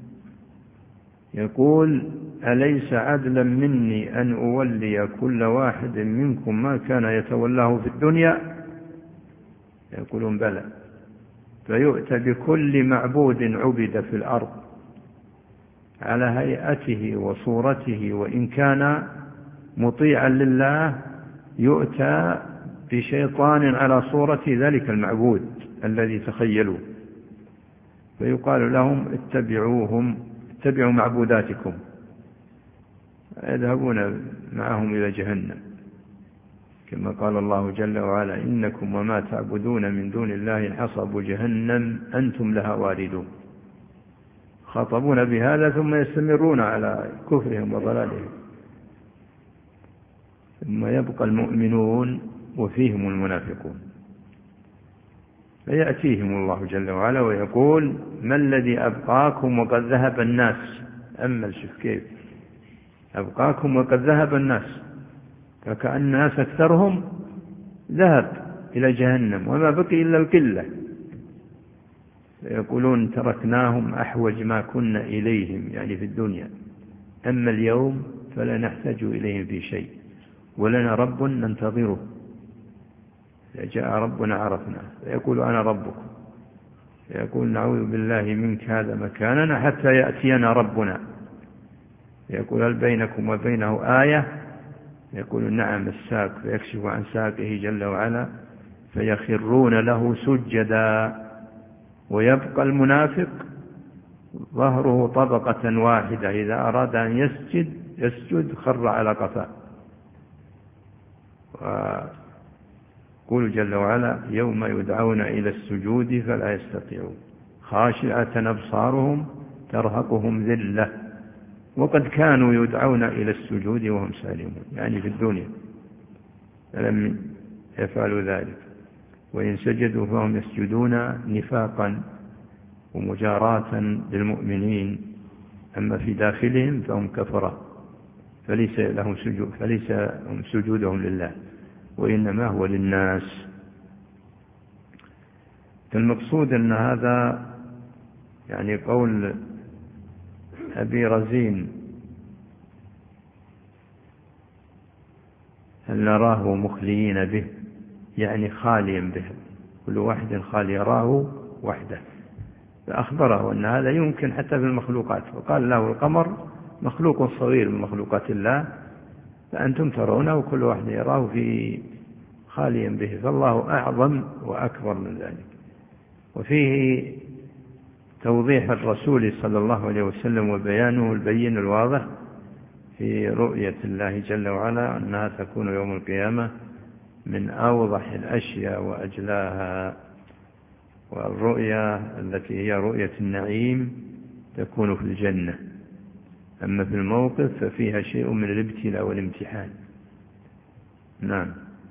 يقول: أليس عدلا مني أن أولي كل واحد منكم ما كان يتولاه في الدنيا؟ يقولون: بلى. فيؤتى بكل معبود عبد في الأرض على هيئته وصورته، وإن كان مطيعا لله يؤتى بشيطان على صورة ذلك المعبود الذي تخيلوه، فيقال لهم: اتبعوا معبوداتكم، يذهبون معهم إلى جهنم، كما قال الله جل وعلا: إنكم وما تعبدون من دون الله حصب جهنم أنتم لها واردون. خاطبون بهذا ثم يستمرون على كفرهم وضلالهم، ثم يبقى المؤمنون وفيهم المنافقون، فيأتيهم الله جل وعلا ويقول: ما الذي أبقاكم وقد ذهب الناس؟ أما شوف كيف أبقاكم وقد ذهب الناس، فكأن الناس أكثرهم ذهب إلى جهنم وما بقي إلا القلة، فيقولون: تركناهم أحوج ما كنا إليهم، يعني في الدنيا، أما اليوم فلا نحتاج إليهم في شيء، ولنا رب ننتظره، إذا جاء ربنا عرفنا، فيقول: أنا ربكم، فيقول: نعوذ بالله منك، هذا مكاننا حتى يأتينا ربنا، يقول: هل بينكم وبينه آية؟ يقول: نعم، الساق، فيكشف عن ساقه جل وعلا، فيخرون له سجدا، ويبقى المنافق ظهره طبقة واحدة، إذا أراد أن يسجد خر على قفاه. وقول جل وعلا: يوم يدعون إلى السجود فلا يستطيعون، خاشعة أبصارهم ترهقهم ذلة، وقد كانوا يدعون إلى السجود وهم سالمون، يعني في الدنيا فلم يفعلوا ذلك، وإن سجدوا فهم يسجدون نفاقا ومجاراة للمؤمنين، أما في داخلهم فهم كفرة، فليس هم سجودهم لله، وإنما هو للناس. المقصود أن هذا يعني قول أبي رزين: هل نراه مخليين به، يعني خاليا به، كل واحد خالي يراه وحده، فأخبره أن هذا يمكن حتى في المخلوقات، وقال له: القمر مخلوق صغير من مخلوقات الله، فأنتم ترونه كل واحد يراه في خاليا به، فالله أعظم وأكبر من ذلك. وفيه توضيح الرسول صلى الله عليه وسلم وبيانه البين الواضح في رؤية الله جل وعلا، أنها تكون يوم القيامة من أوضح الأشياء وأجلاها. والرؤيا التي هي رؤية النعيم تكون في الجنة، أما في الموقف ففيها شيء من الابتلاء والامتحان. نعم.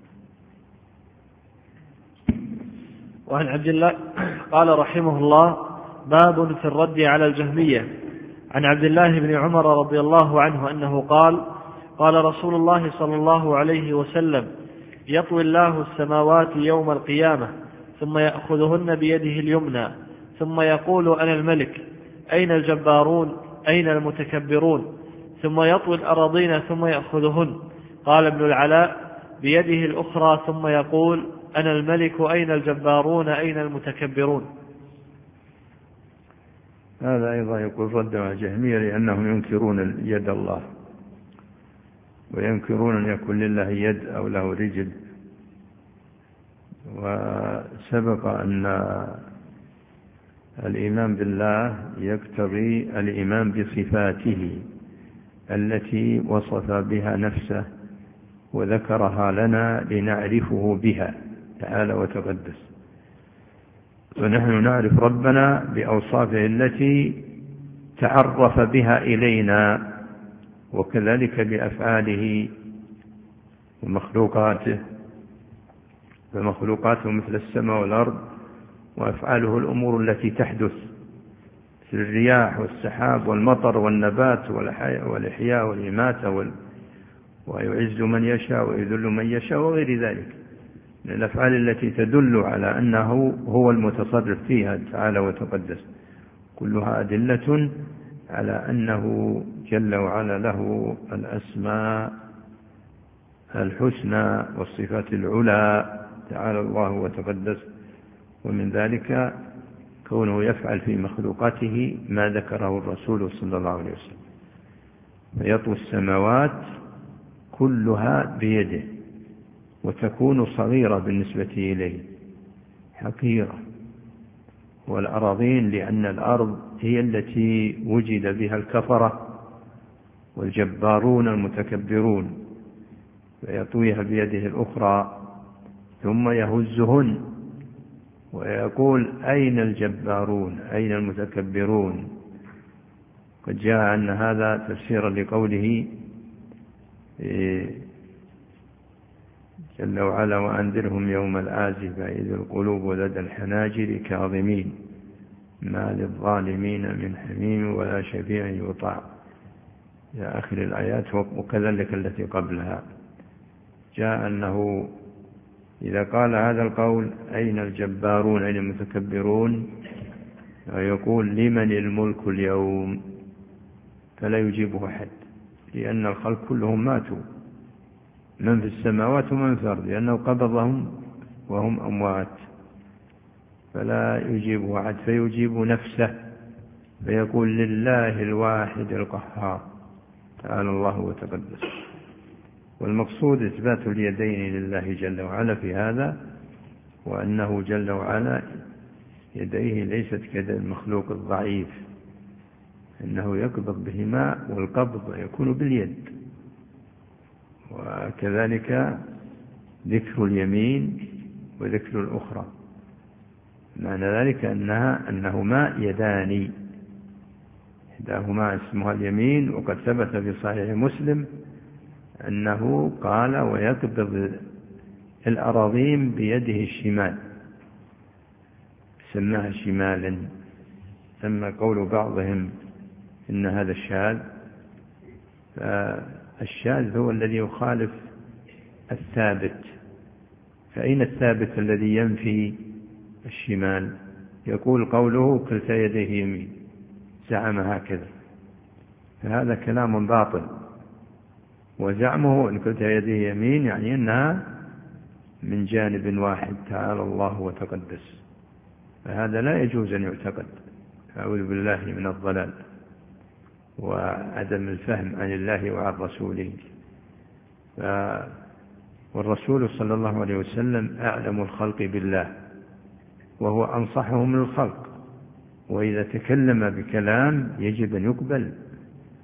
وعن عبد الله قال رحمه الله: باب في الرد على الجهمية. عن عبد الله بن عمر رضي الله عنه أنه قال: قال رسول الله صلى الله عليه وسلم: يطوي الله السماوات يوم القيامة ثم يأخذهن بيده اليمنى ثم يقول: أنا الملك، أين الجبارون، أين المتكبرون؟ ثم يطوي الأراضين ثم يأخذهن. قال ابن العلاء: بيده الأخرى ثم يقول: أنا الملك، أين الجبارون، أين المتكبرون؟ هذا أيضا يقول رد على الجهمية، لأنهم ينكرون يد الله، وينكرون أن يكون لله يد أو له رجل. وسبق أن الإيمان بالله يقتضي الإيمان بصفاته التي وصف بها نفسه وذكرها لنا لنعرفه بها تعالى وتقدس. ونحن نعرف ربنا بأوصافه التي تعرف بها إلينا، وكذلك بأفعاله ومخلوقاته، فمخلوقاته مثل السماء والأرض، وأفعاله الأمور التي تحدث مثل الرياح والسحاب والمطر والنبات والإحياء والإماتة ويعز من يشاء ويذل من يشاء وغير ذلك من الأفعال التي تدل على أنه هو المتصرف فيها تعالى وتقدس، كلها أدلة على أنه جل وعلا له الأسماء الحسنى والصفات العلى تعالى الله وتقدس. ومن ذلك كونه يفعل في مخلوقاته ما ذكره الرسول صلى الله عليه وسلم، فيطوي السماوات كلها بيده وتكون صغيرة بالنسبة إليه، حقيرة، والأراضين لأن الأرض هي التي وجد بها الكفرة والجبارون المتكبرون، فيطويها بيده الأخرى ثم يهزهن ويقول: أين الجبارون، أين المتكبرون؟ قد جاء أن هذا تفسيرا لقوله جل وعلا: وأنذرهم يوم الآزفة إذ القلوب لدى الحناجر كاظمين ما للظالمين من حميم ولا شفيع يطاع، إلى آخر الآيات. وكذلك التي قبلها جاء أنه إذا قال هذا القول: أين الجبارون، أين المتكبرون، يقول: لمن الملك اليوم؟ فلا يجيبه أحد، لأن الخلق كلهم ماتوا، من في السماوات ومن في الأرض، لأنه قبضهم وهم أموات، فلا يجيبه أحد، فيجيب نفسه فيقول: لله الواحد القهار تعالى الله وتقدس. والمقصود إثبات اليدين لله جل وعلا في هذا، وأنه جل وعلا يديه ليست كيد المخلوق الضعيف، إنه يقبض بهما، والقبض يكون باليد. وكذلك ذكر اليمين وذكر الأخرى، معنى ذلك أنهما يدان، إحداهما اسمها اليمين، وقد ثبت في صحيح مسلم أنه قال: ويقبض الأراضين بيده الشمال، سماها شمالا. ثم قول بعضهم إن هذا الشاذ، فالشاذ هو الذي يخالف الثابت. فأين الثابت الذي ينفي الشمال؟ يقول قوله: كلتا يديه يمين، زعم هكذا، فهذا كلام باطل. وزعمه أن كلتا يديه يمين يعني أنها من جانب واحد تعالى الله وتقدس، فهذا لا يجوز أن يعتقد. أعوذ بالله من الضلال وعدم الفهم عن الله وعن رسوله. والرسول صلى الله عليه وسلم أعلم الخلق بالله، وهو أنصحهم للخلق، وإذا تكلم بكلام يجب أن يقبل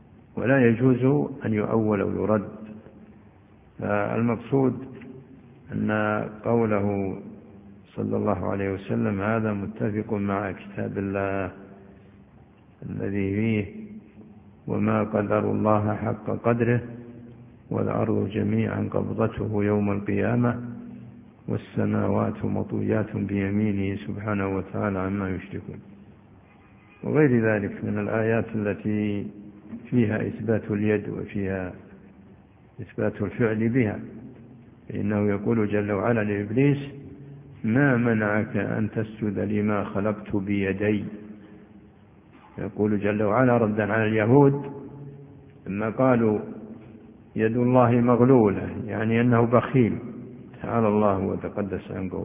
ولا يجوز أن يؤول أو يرد. فالمقصود أن قوله صلى الله عليه وسلم هذا متفق مع كتاب الله الذي فيه وما قدر الله حق قدره والأرض جميعا قبضته يوم القيامة والسماوات مطويات بيمينه سبحانه وتعالى عما يشركون، وغير ذلك من الآيات التي فيها إثبات اليد وفيها إثبات الفعل بها. إنه يقول جل وعلا لإبليس ما منعك أن تسجد لما خلقت بيدي. يقول جل وعلا ردا على اليهود لما قالوا يد الله مغلولة، يعني أنه بخيل، تعالى الله وتقدس عن قوله،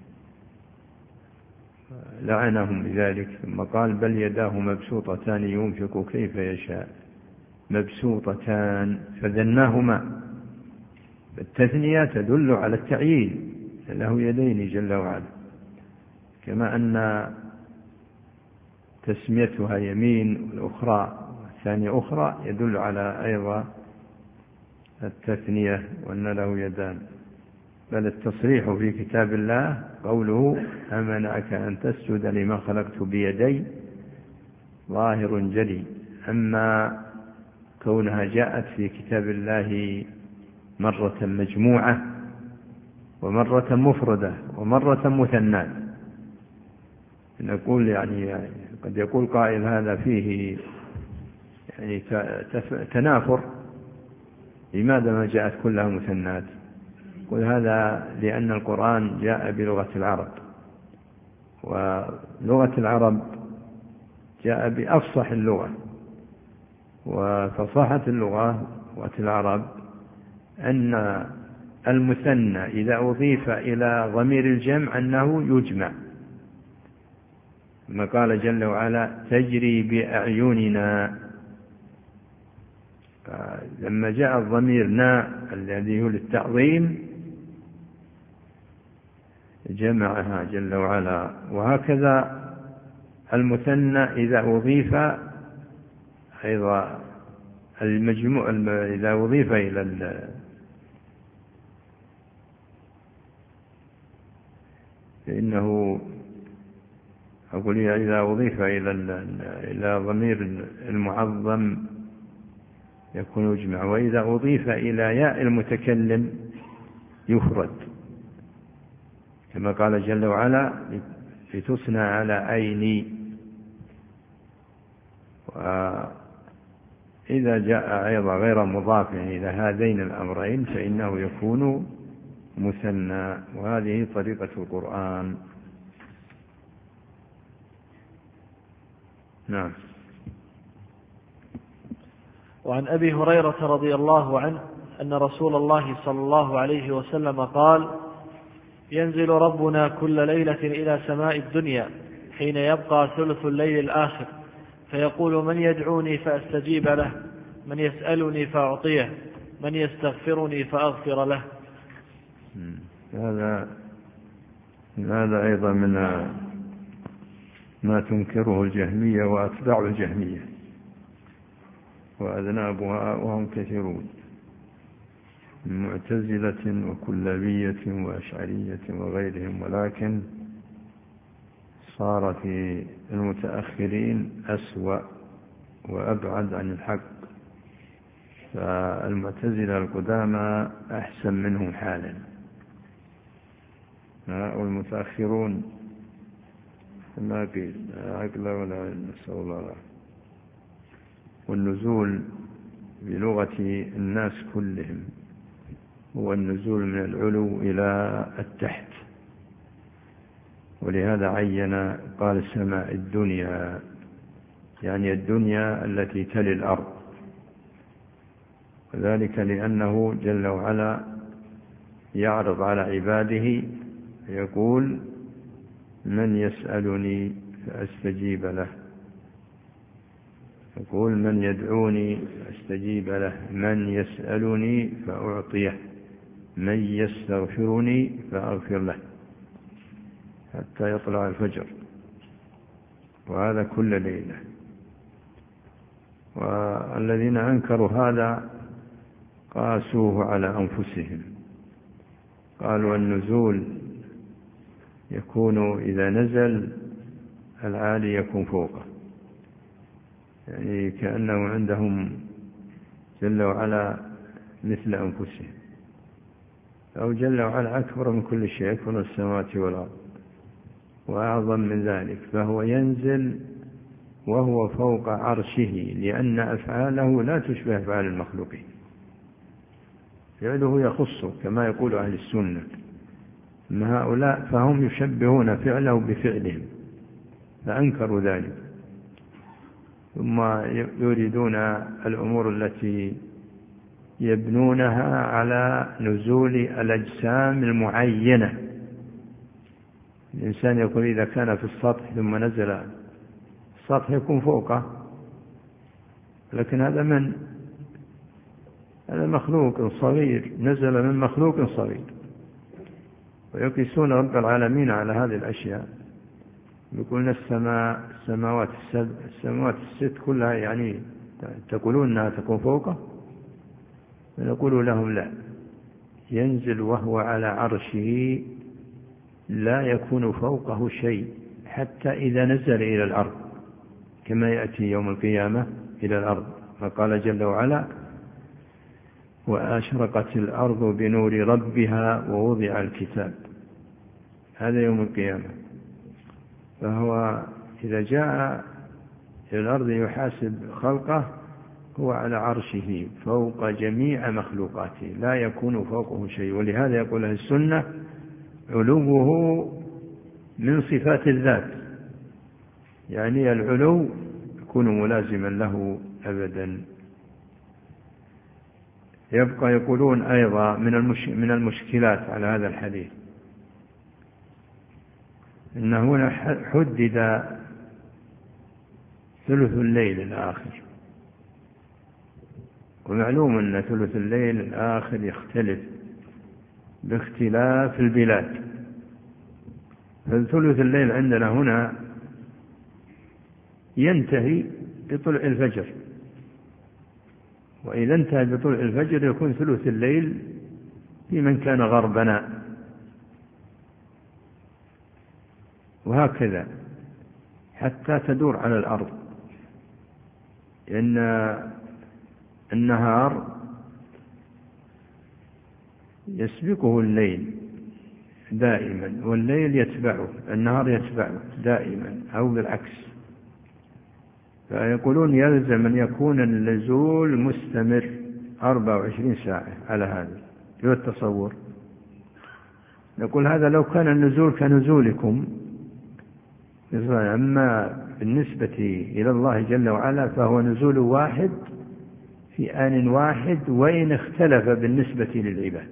لعنهم بذلك. ثم قال بل يداه مبسوطتان ينفق كيف يشاء، مبسوطتان فذناهما. التثنية تدل على التعيين، له يدين جل وعلا، كما أن تسميتها يمين والأخرى الثانية أخرى يدل على أيضا التثنية وأن له يدان. بل التصريح في كتاب الله قوله أمنعك أن تسجد لما خلقت بيدي ظاهر جلي. أما كونها جاءت في كتاب الله مرة مجموعة ومرة مفردة ومرة مثنات، نقول يعني قد يقول قائل هذا فيه يعني تنافر، لماذا ما جاءت كلها مثنات؟ قل هذا لأن القرآن جاء بلغة العرب، ولغة العرب جاء بأفصح اللغة، وفصاحة اللغة العرب أن المثنى إذا أضيف إلى ضمير الجمع أنه يجمع، كما قال جل وعلا تجري بأعيننا. لما جاء الضمير نا الذي هو للتعظيم جمعها جل وعلا. وهكذا المثنى إذا أضيف أيضا المجموع إذا أضيف إلى فإنه أقول إذا أضيف إلى ضمير المعظم يكون يجمع، وإذا أضيف إلى ياء المتكلم يفرد، كما قال جل وعلا لتصنع على عيني. وإذا جاء أيضا غير مضاف إلى هذين الأمرين فإنه يكون مثنى، وهذه طريقة القرآن. نعم. وعن أبي هريرة رضي الله عنه أن رسول الله صلى الله عليه وسلم قال ينزل ربنا كل ليلة إلى سماء الدنيا حين يبقى ثلث الليل الآخر فيقول من يدعوني فأستجيب له، من يسألني فأعطيه، من يستغفرني فأغفر له. هذا أيضا من ما تنكره الجهمية وأتباع الجهمية وأذنابها وهم كثيرون، معتزلة وكلابية وأشعرية وغيرهم، ولكن صار في المتأخرين أسوأ وأبعد عن الحق. فالمعتزلة القدامى أحسن منهم حالا، والمتأخرون ما قيل عقل ولا نسأل الله. والنزول بلغة الناس كلهم هو النزول من العلو إلى التحت، ولهذا عين قال السماء الدنيا، يعني الدنيا التي تلي الأرض، وذلك لأنه جل وعلا يعرض على عباده يقول من يسألني فأستجيب له، يقول من يدعوني فأستجيب له، من يسألني فأعطيه، من يستغفرني فأغفر له، حتى يطلع الفجر، وهذا كل ليلة. والذين أنكروا هذا قاسوه على أنفسهم، قالوا النزول يكون إذا نزل العالي يكون فوقه، يعني كأنه عندهم جل وعلا مثل أنفسهم، أو جل وعلا أكبر من كل شيء، أكبر من السماوات والأرض وأعظم من ذلك، فهو ينزل وهو فوق عرشه، لأن أفعاله لا تشبه أفعال المخلوقين، فعله يخصه كما يقول أهل السنة. أما هؤلاء فهم يشبهون فعله بفعلهم فأنكروا ذلك، ثم يريدون الأمور التي يبنونها على نزول الأجسام المعينة. الإنسان يقول إذا كان في السطح ثم نزل السطح يكون فوقه، لكن هذا مخلوق صغير نزل من مخلوق صغير، ويقيسون رب العالمين على هذه الأشياء. يقولون السماوات الست كلها، يعني تقولون أنها تكون فوقه، فنقول لهم لا، ينزل وهو على عرشه، لا يكون فوقه شيء حتى إذا نزل إلى الأرض، كما يأتي يوم القيامة إلى الأرض، فقال جل وعلا وأشرقت الأرض بنور ربها ووضع الكتاب، هذا يوم القيامة. فهو إذا جاء إلى الأرض يحاسب خلقه هو على عرشه فوق جميع مخلوقاته، لا يكون فوقه شيء. ولهذا يقول أهل السنة علوه من صفات الذات، يعني العلو يكون ملازما له أبدا. يبقى يقولون أيضا من المشكلات على هذا الحديث إن هنا حدد ثلث الليل الآخر، ومعلوم أن ثلث الليل الآخر يختلف باختلاف البلاد. فثلث الليل عندنا هنا ينتهي بطلوع الفجر، وإذا انتهى بطلوع الفجر يكون ثلث الليل في من كان غربنا، وهكذا حتى تدور على الأرض. إن النهار يسبقه الليل دائما، والليل يتبعه، النهار يتبعه دائما أو بالعكس. فيقولون يلزم أن يكون النزول مستمر 24 ساعة على هذا. شو التصور؟ نقول هذا لو كان النزول كنزولكم، أما بالنسبة إلى الله جل وعلا فهو نزول واحد في آن واحد، وإن اختلف بالنسبة للعباد.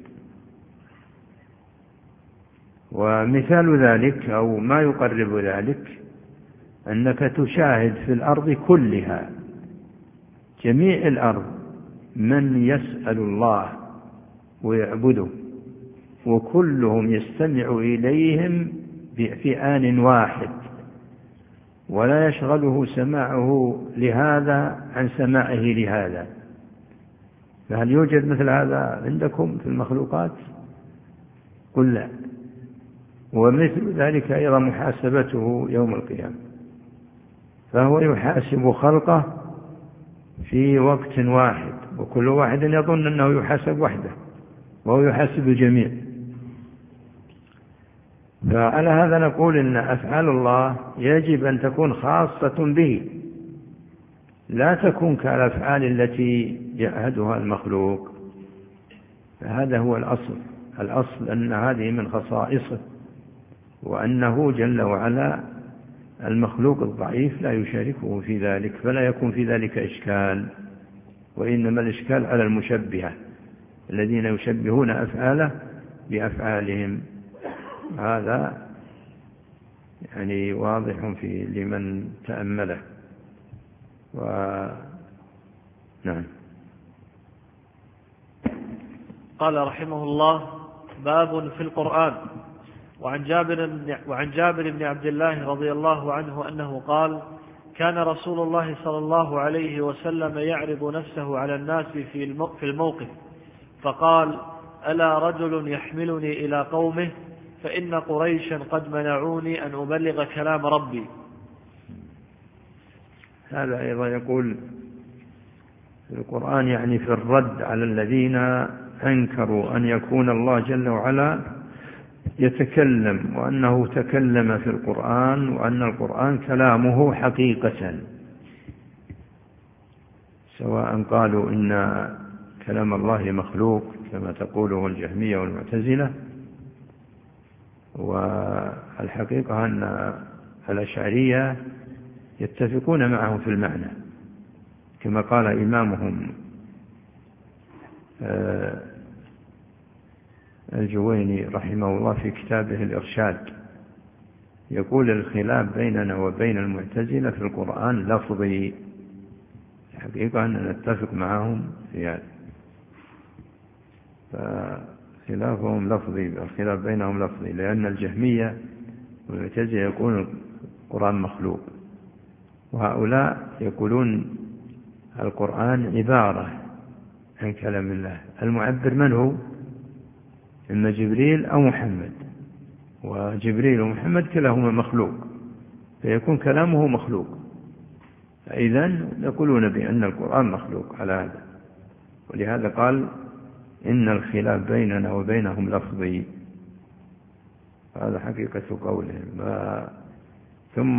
ومثال ذلك أو ما يقرب ذلك أنك تشاهد في الأرض كلها، جميع الأرض، من يسأل الله ويعبده، وكلهم يستمع إليهم في آن واحد، ولا يشغله سماعه لهذا عن سماعه لهذا. فهل يوجد مثل هذا عندكم في المخلوقات؟ قل لا. ومثل ذلك أيضا محاسبته يوم القيامة، فهو يحاسب خلقه في وقت واحد، وكل واحد يظن أنه يحاسب وحده وهو يحاسب الجميع. فعلى هذا نقول إن أفعال الله يجب أن تكون خاصة به، لا تكون كالأفعال التي يعهدها المخلوق. فهذا هو الأصل أن هذه من خصائصه، وأنه جل وعلا المخلوق الضعيف لا يشاركه في ذلك، فلا يكون في ذلك إشكال. وإنما الإشكال على المشبهة الذين يشبهون أفعاله بأفعالهم. هذا يعني واضح في لمن تأمله. نعم. قال رحمه الله: باب في القرآن. وعن جابر بن عبد الله رضي الله عنه أنه قال: كان رسول الله صلى الله عليه وسلم يعرض نفسه على الناس في الموقف، فقال: ألا رجل يحملني إلى قومه فإن قريشا قد منعوني أن أبلغ كلام ربي. هذا أيضا يقول في القرآن يعني في الرد على الذين أنكروا أن يكون الله جل وعلا يتكلم، وأنه تكلم في القرآن، وأن القرآن كلامه حقيقة، سواء قالوا إن كلام الله مخلوق كما تقوله الجهمية والمعتزلة، والحقيقة أن الأشعرية يتفقون معهم في المعنى، كما قال إمامهم الجويني رحمه الله في كتابه الإرشاد، يقول الخلاف بيننا وبين المعتزلة في القرآن لفظي. الحقيقة أننا نتفق معهم في هذا، فخلافهم لفظي، الخلاف بينهم لفظي، لأن الجهمية والمعتزلة يقولون القرآن مخلوق، وهؤلاء يقولون القرآن عبارة عن كلام الله. المعبر من هو؟ إما جبريل أو محمد، وجبريل ومحمد كلاهما مخلوق، فيكون كلامه مخلوق، إذن يقولون بأن القرآن مخلوق على هذا. ولهذا قال إن الخلاف بيننا وبينهم لفظي، هذا حقيقة قولهم. ثم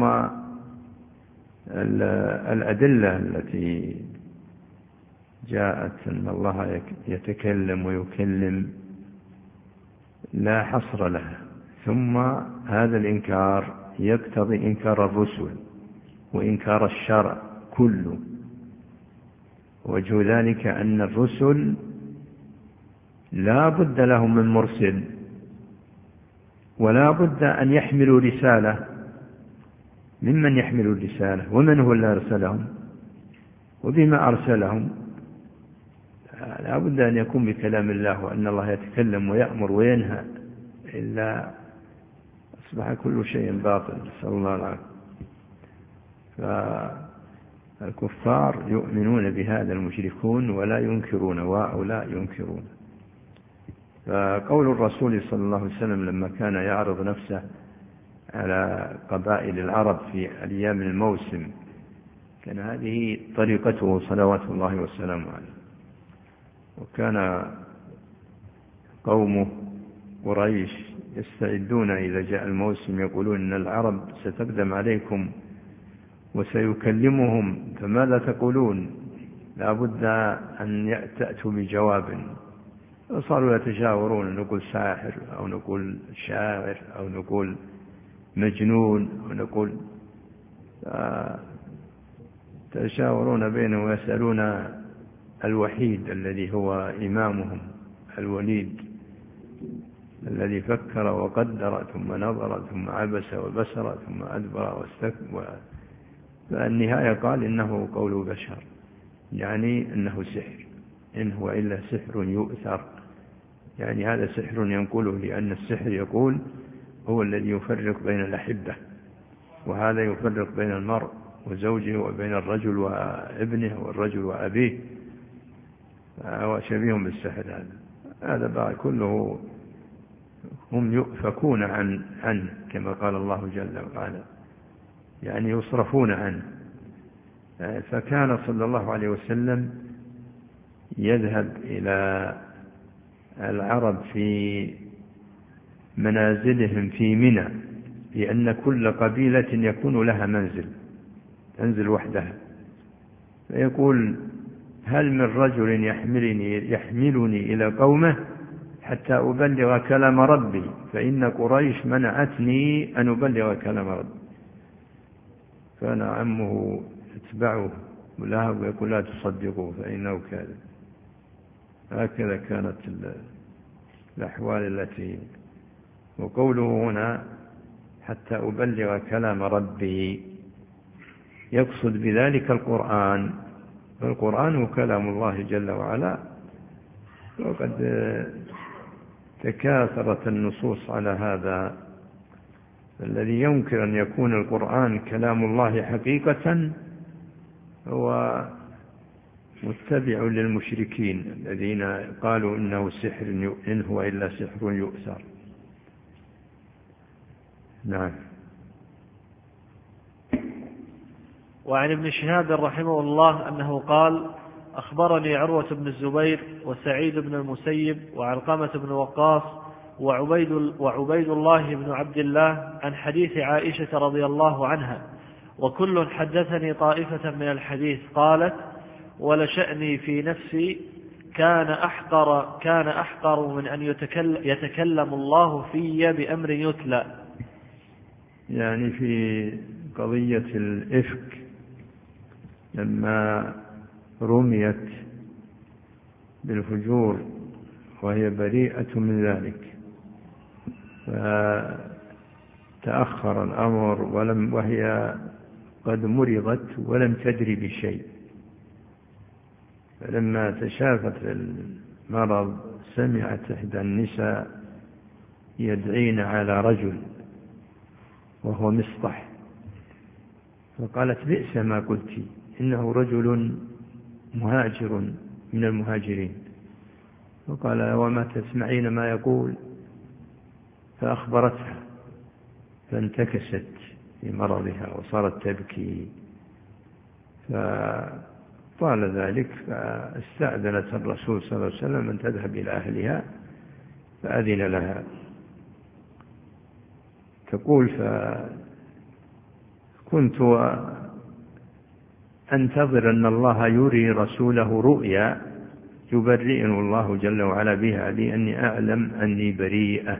الأدلة التي جاءت أن الله يتكلم ويكلم لا حصر لها. ثم هذا الإنكار يقتضي إنكار الرسل وإنكار الشرع كله. وجه ذلك أن الرسل لا بد لهم من مرسل، ولا بد أن يحملوا رسالة. ممن يحملوا الرسالة؟ ومن هو اللي أرسلهم؟ وبما أرسلهم؟ لا بد أن يكون بكلام الله، وأن الله يتكلم ويأمر وينهى، إلا أصبح كل شيء باطل، نسأل الله العافية. فالكفار يؤمنون بهذا، المشركون ولا ينكرون، وهؤلاء ينكرون. فقول الرسول صلى الله عليه وسلم لما كان يعرض نفسه على قبائل العرب في أيام الموسم، كان هذه طريقته صلوات الله وسلامه عليه. وكان قومه قريش يستعدون إذا جاء الموسم، يقولون إن العرب ستقدم عليكم وسيكلمهم، فماذا تقولون؟ لا بد أن تأتوا بجواب. صاروا يتشاورون، نقول ساحر، أو نقول شاعر، أو نقول مجنون، أو نقول تشاورون بينهم ويسألون الوحيد الذي هو إمامهم، الوليد الذي فكر وقدر ثم نظر ثم عبس وبسر ثم أدبر واستكبر. فالنهاية قال إنه قول بشر، يعني إنه سحر، إن هو إلا سحر يؤثر، يعني هذا سحر ينقله، لأن السحر يقول هو الذي يفرق بين الأحبة، وهذا يفرق بين المرء وزوجه، وبين الرجل وابنه، والرجل وأبيه، فهو شبيه بالسحر. هذا بقى كله هم يؤفكون عنه كما قال الله جل وعلا، يعني يصرفون عنه. فكان صلى الله عليه وسلم يذهب إلى العرب في منازلهم في منى، لأن كل قبيلة يكون لها منزل، تنزل وحدها، فيقول هل من رجل يحملني إلى قومه حتى أبلغ كلام ربي، فإن قريش منعتني أن أبلغ كلام ربي. كان عمه يتبعه ولهب ويقول لا تصدقوا فإنه كاذب. هكذا كانت الأحوال التي. وقوله هنا حتى أبلغ كلام ربي يقصد بذلك القرآن، فالقرآن هو كلام الله جل وعلا، وقد تكاثرت النصوص على هذا. الذي ينكر أن يكون القرآن كلام الله حقيقة هو متبع للمشركين الذين قالوا إنه سحر إن هو إلا سحر يؤثر. نعم. وعن ابن شهاب رحمه الله أنه قال: أخبرني عروة بن الزبير وسعيد بن المسيب وعلقمة بن وقاص وعبيد الله بن عبد الله عن حديث عائشة رضي الله عنها، وكل حدثني طائفة من الحديث. قالت: ولشأني في نفسي كان أحقر من أن يتكلم الله في بأمر يتلى. يعني في قضية الإفك لما رميت بالفجور وهي بريئة من ذلك، فتأخر الأمر وهي قد مرضت ولم تدري بشيء، فلما تشافت المرض سمعت إحدى النساء يدعين على رجل وهو مصطح، فقالت: بئس ما قلت، إنه رجل مهاجر من المهاجرين. فقال: وما تسمعين ما يقول؟ فأخبرتها، فانتكست في مرضها وصارت تبكي، فطال ذلك، فاستأذنت الرسول صلى الله عليه وسلم أن تذهب إلى أهلها، فأذن لها. تقول: فكنت أنتظر أن الله يري رسوله رؤيا يبرئني الله جل وعلا بها لأني أعلم أني بريئة،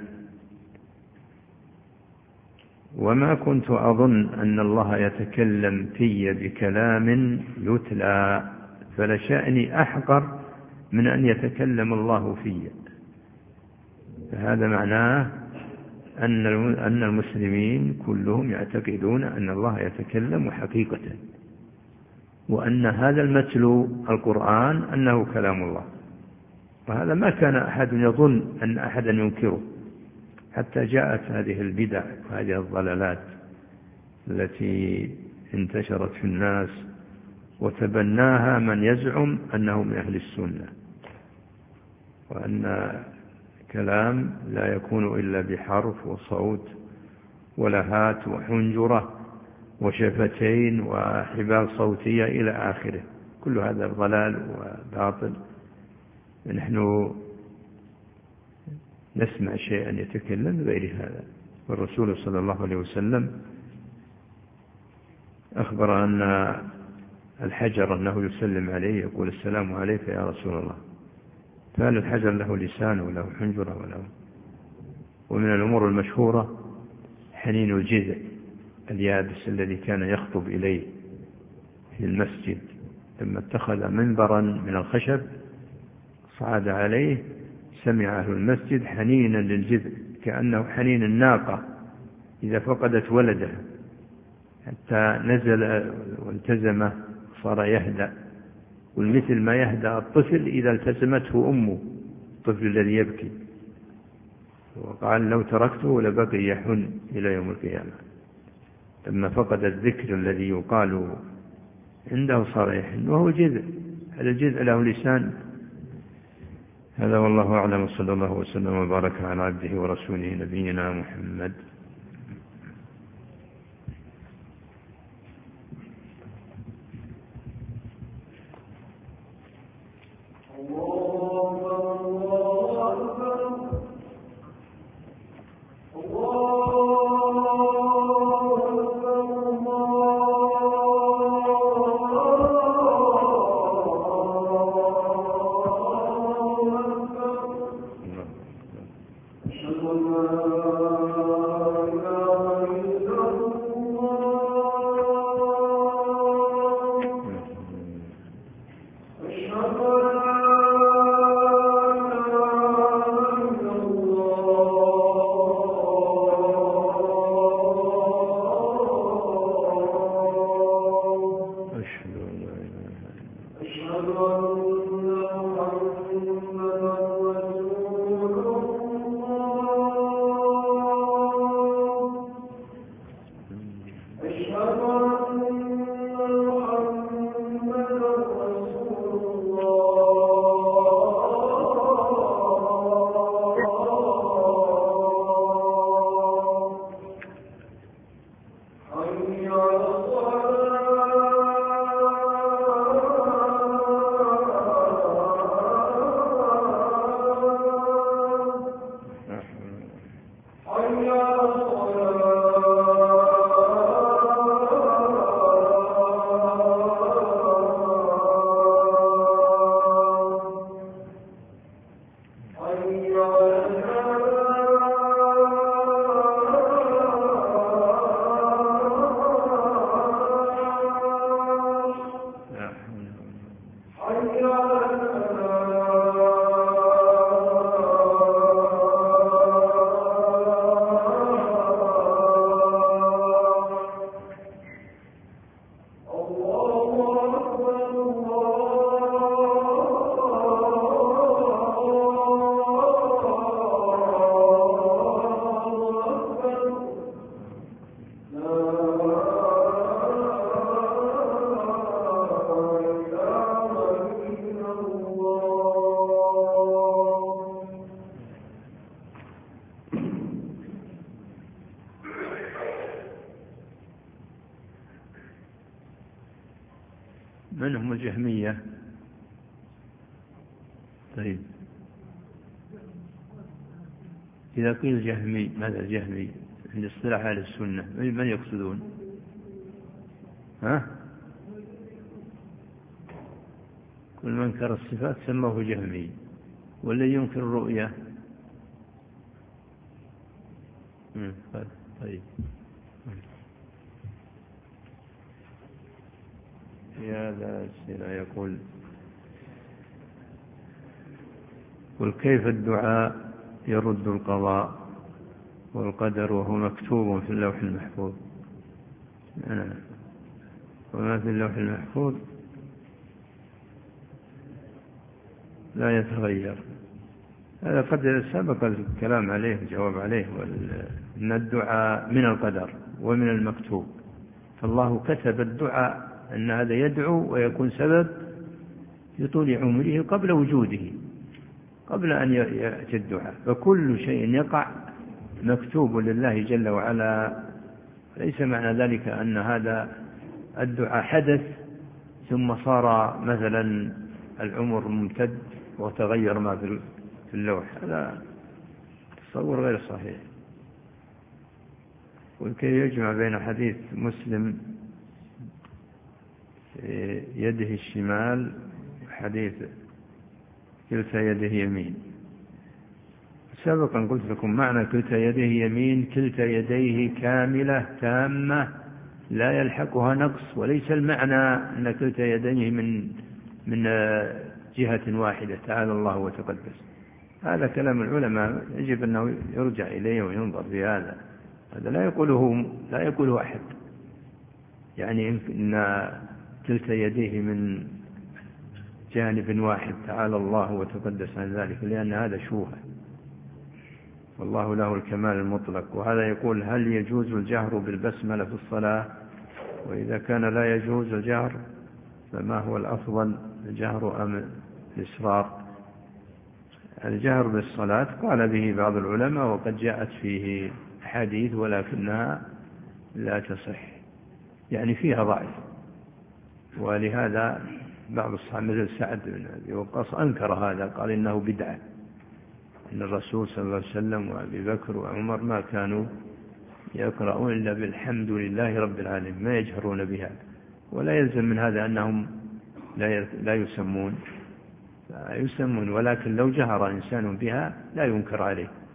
وما كنت أظن أن الله يتكلم في بكلام يتلى، فلشأني أحقر من أن يتكلم الله في. فهذا معناه أن المسلمين كلهم يعتقدون أن الله يتكلم حقيقة، وأن هذا المتلو القرآن أنه كلام الله، وهذا ما كان أحد يظن أن أحدا ينكره، حتى جاءت هذه البدع وهذه الضلالات التي انتشرت في الناس وتبناها من يزعم أنه من أهل السنة، وأن كلام لا يكون إلا بحرف وصوت ولهات وحنجرة وشفتين وحبال صوتية إلى آخره. كل هذا ضلال وباطل. نحن نسمع شيئا يتكلم غير هذا. والرسول صلى الله عليه وسلم أخبر أن الحجر أنه يسلم عليه يقول: السلام عليك يا رسول الله. فهل الحجر له لسان وله حنجرة وله؟ ومن الأمور المشهورة حنين الجذع اليابس الذي كان يخطب إليه في المسجد، لما اتخذ منبرا من الخشب صعد عليه سمع أهل المسجد حنينا للجذع كأنه حنين الناقة إذا فقدت ولدها، حتى نزل والتزمه صار يهدأ، والمثل ما يهدأ الطفل إذا التزمته أمه، الطفل الذي يبكي، وقال: لو تركته لبقي يحن إلى يوم القيامة. لما فقد الذكر الذي يقال عنده صار يحن، وهو جذع. هذا الجذع له لسان. هذا والله أعلم، صلى الله وسلم وبارك على عبده ورسوله نبينا محمد. أشهد أن لا من هم الجهمية؟ طيب إذا قيل جهمي، ماذا الجهمي عند اصطلاح أهل السنة؟ من يقصدون؟ ها؟ كل من انكر الصفات سموه جهمي، والذي ينكر الرؤية. طيب في هذا يقول كيف الدعاء يرد القضاء والقدر وهو مكتوب في اللوح المحفوظ؟ وما في اللوح المحفوظ لا يتغير. هذا قد سبق الكلام عليه والجواب عليه، أن الدعاء من القدر ومن المكتوب، فالله كتب الدعاء أن هذا يدعو ويكون سبب في طول عمره قبل وجوده، قبل أن يأتي الدعاء، فكل شيء يقع مكتوب لله جل وعلا. ليس معنى ذلك أن هذا الدعاء حدث ثم صار مثلا العمر ممتد وتغير ما في اللوح، هذا تصور غير صحيح. ولكي يجمع بين حديث مسلم يده الشمال حديث كلتا يده يمين. سابقا قلت لكم معنى كلتا يده يمين كلتا يديه كاملة تامة لا يلحقها نقص، وليس المعنى أن كلتا يديه من جهة واحدة، تعالى الله وتقدس. هذا كلام العلماء يجب أنه يرجع إليه وينظر في هذا لا يقوله أحد، يعني إن كلتا يديه من جانب واحد، تعالى الله وتقدس عن ذلك، لأن هذا شوهة، والله له الكمال المطلق. وهذا يقول هل يجوز الجهر بالبسملة في الصلاة؟ وإذا كان لا يجوز الجهر فما هو الأفضل، الجهر أم الإسرار؟ الجهر بالصلاة قال به بعض العلماء، وقد جاءت فيه حديث ولكنها لا تصح، يعني فيها ضعف، ولهذا بعض الصحابة مثل سعد بن أبي وقاص أنكر هذا، قال إنه بدعة، إن الرسول صلى الله عليه وسلم وأبي بكر وعمر ما كانوا يقرؤون إلا بالحمد لله رب العالمين، ما يجهرون بها. ولا يلزم من هذا أنهم لا يسمون، ولكن لو جهر إنسان بها لا ينكر عليه.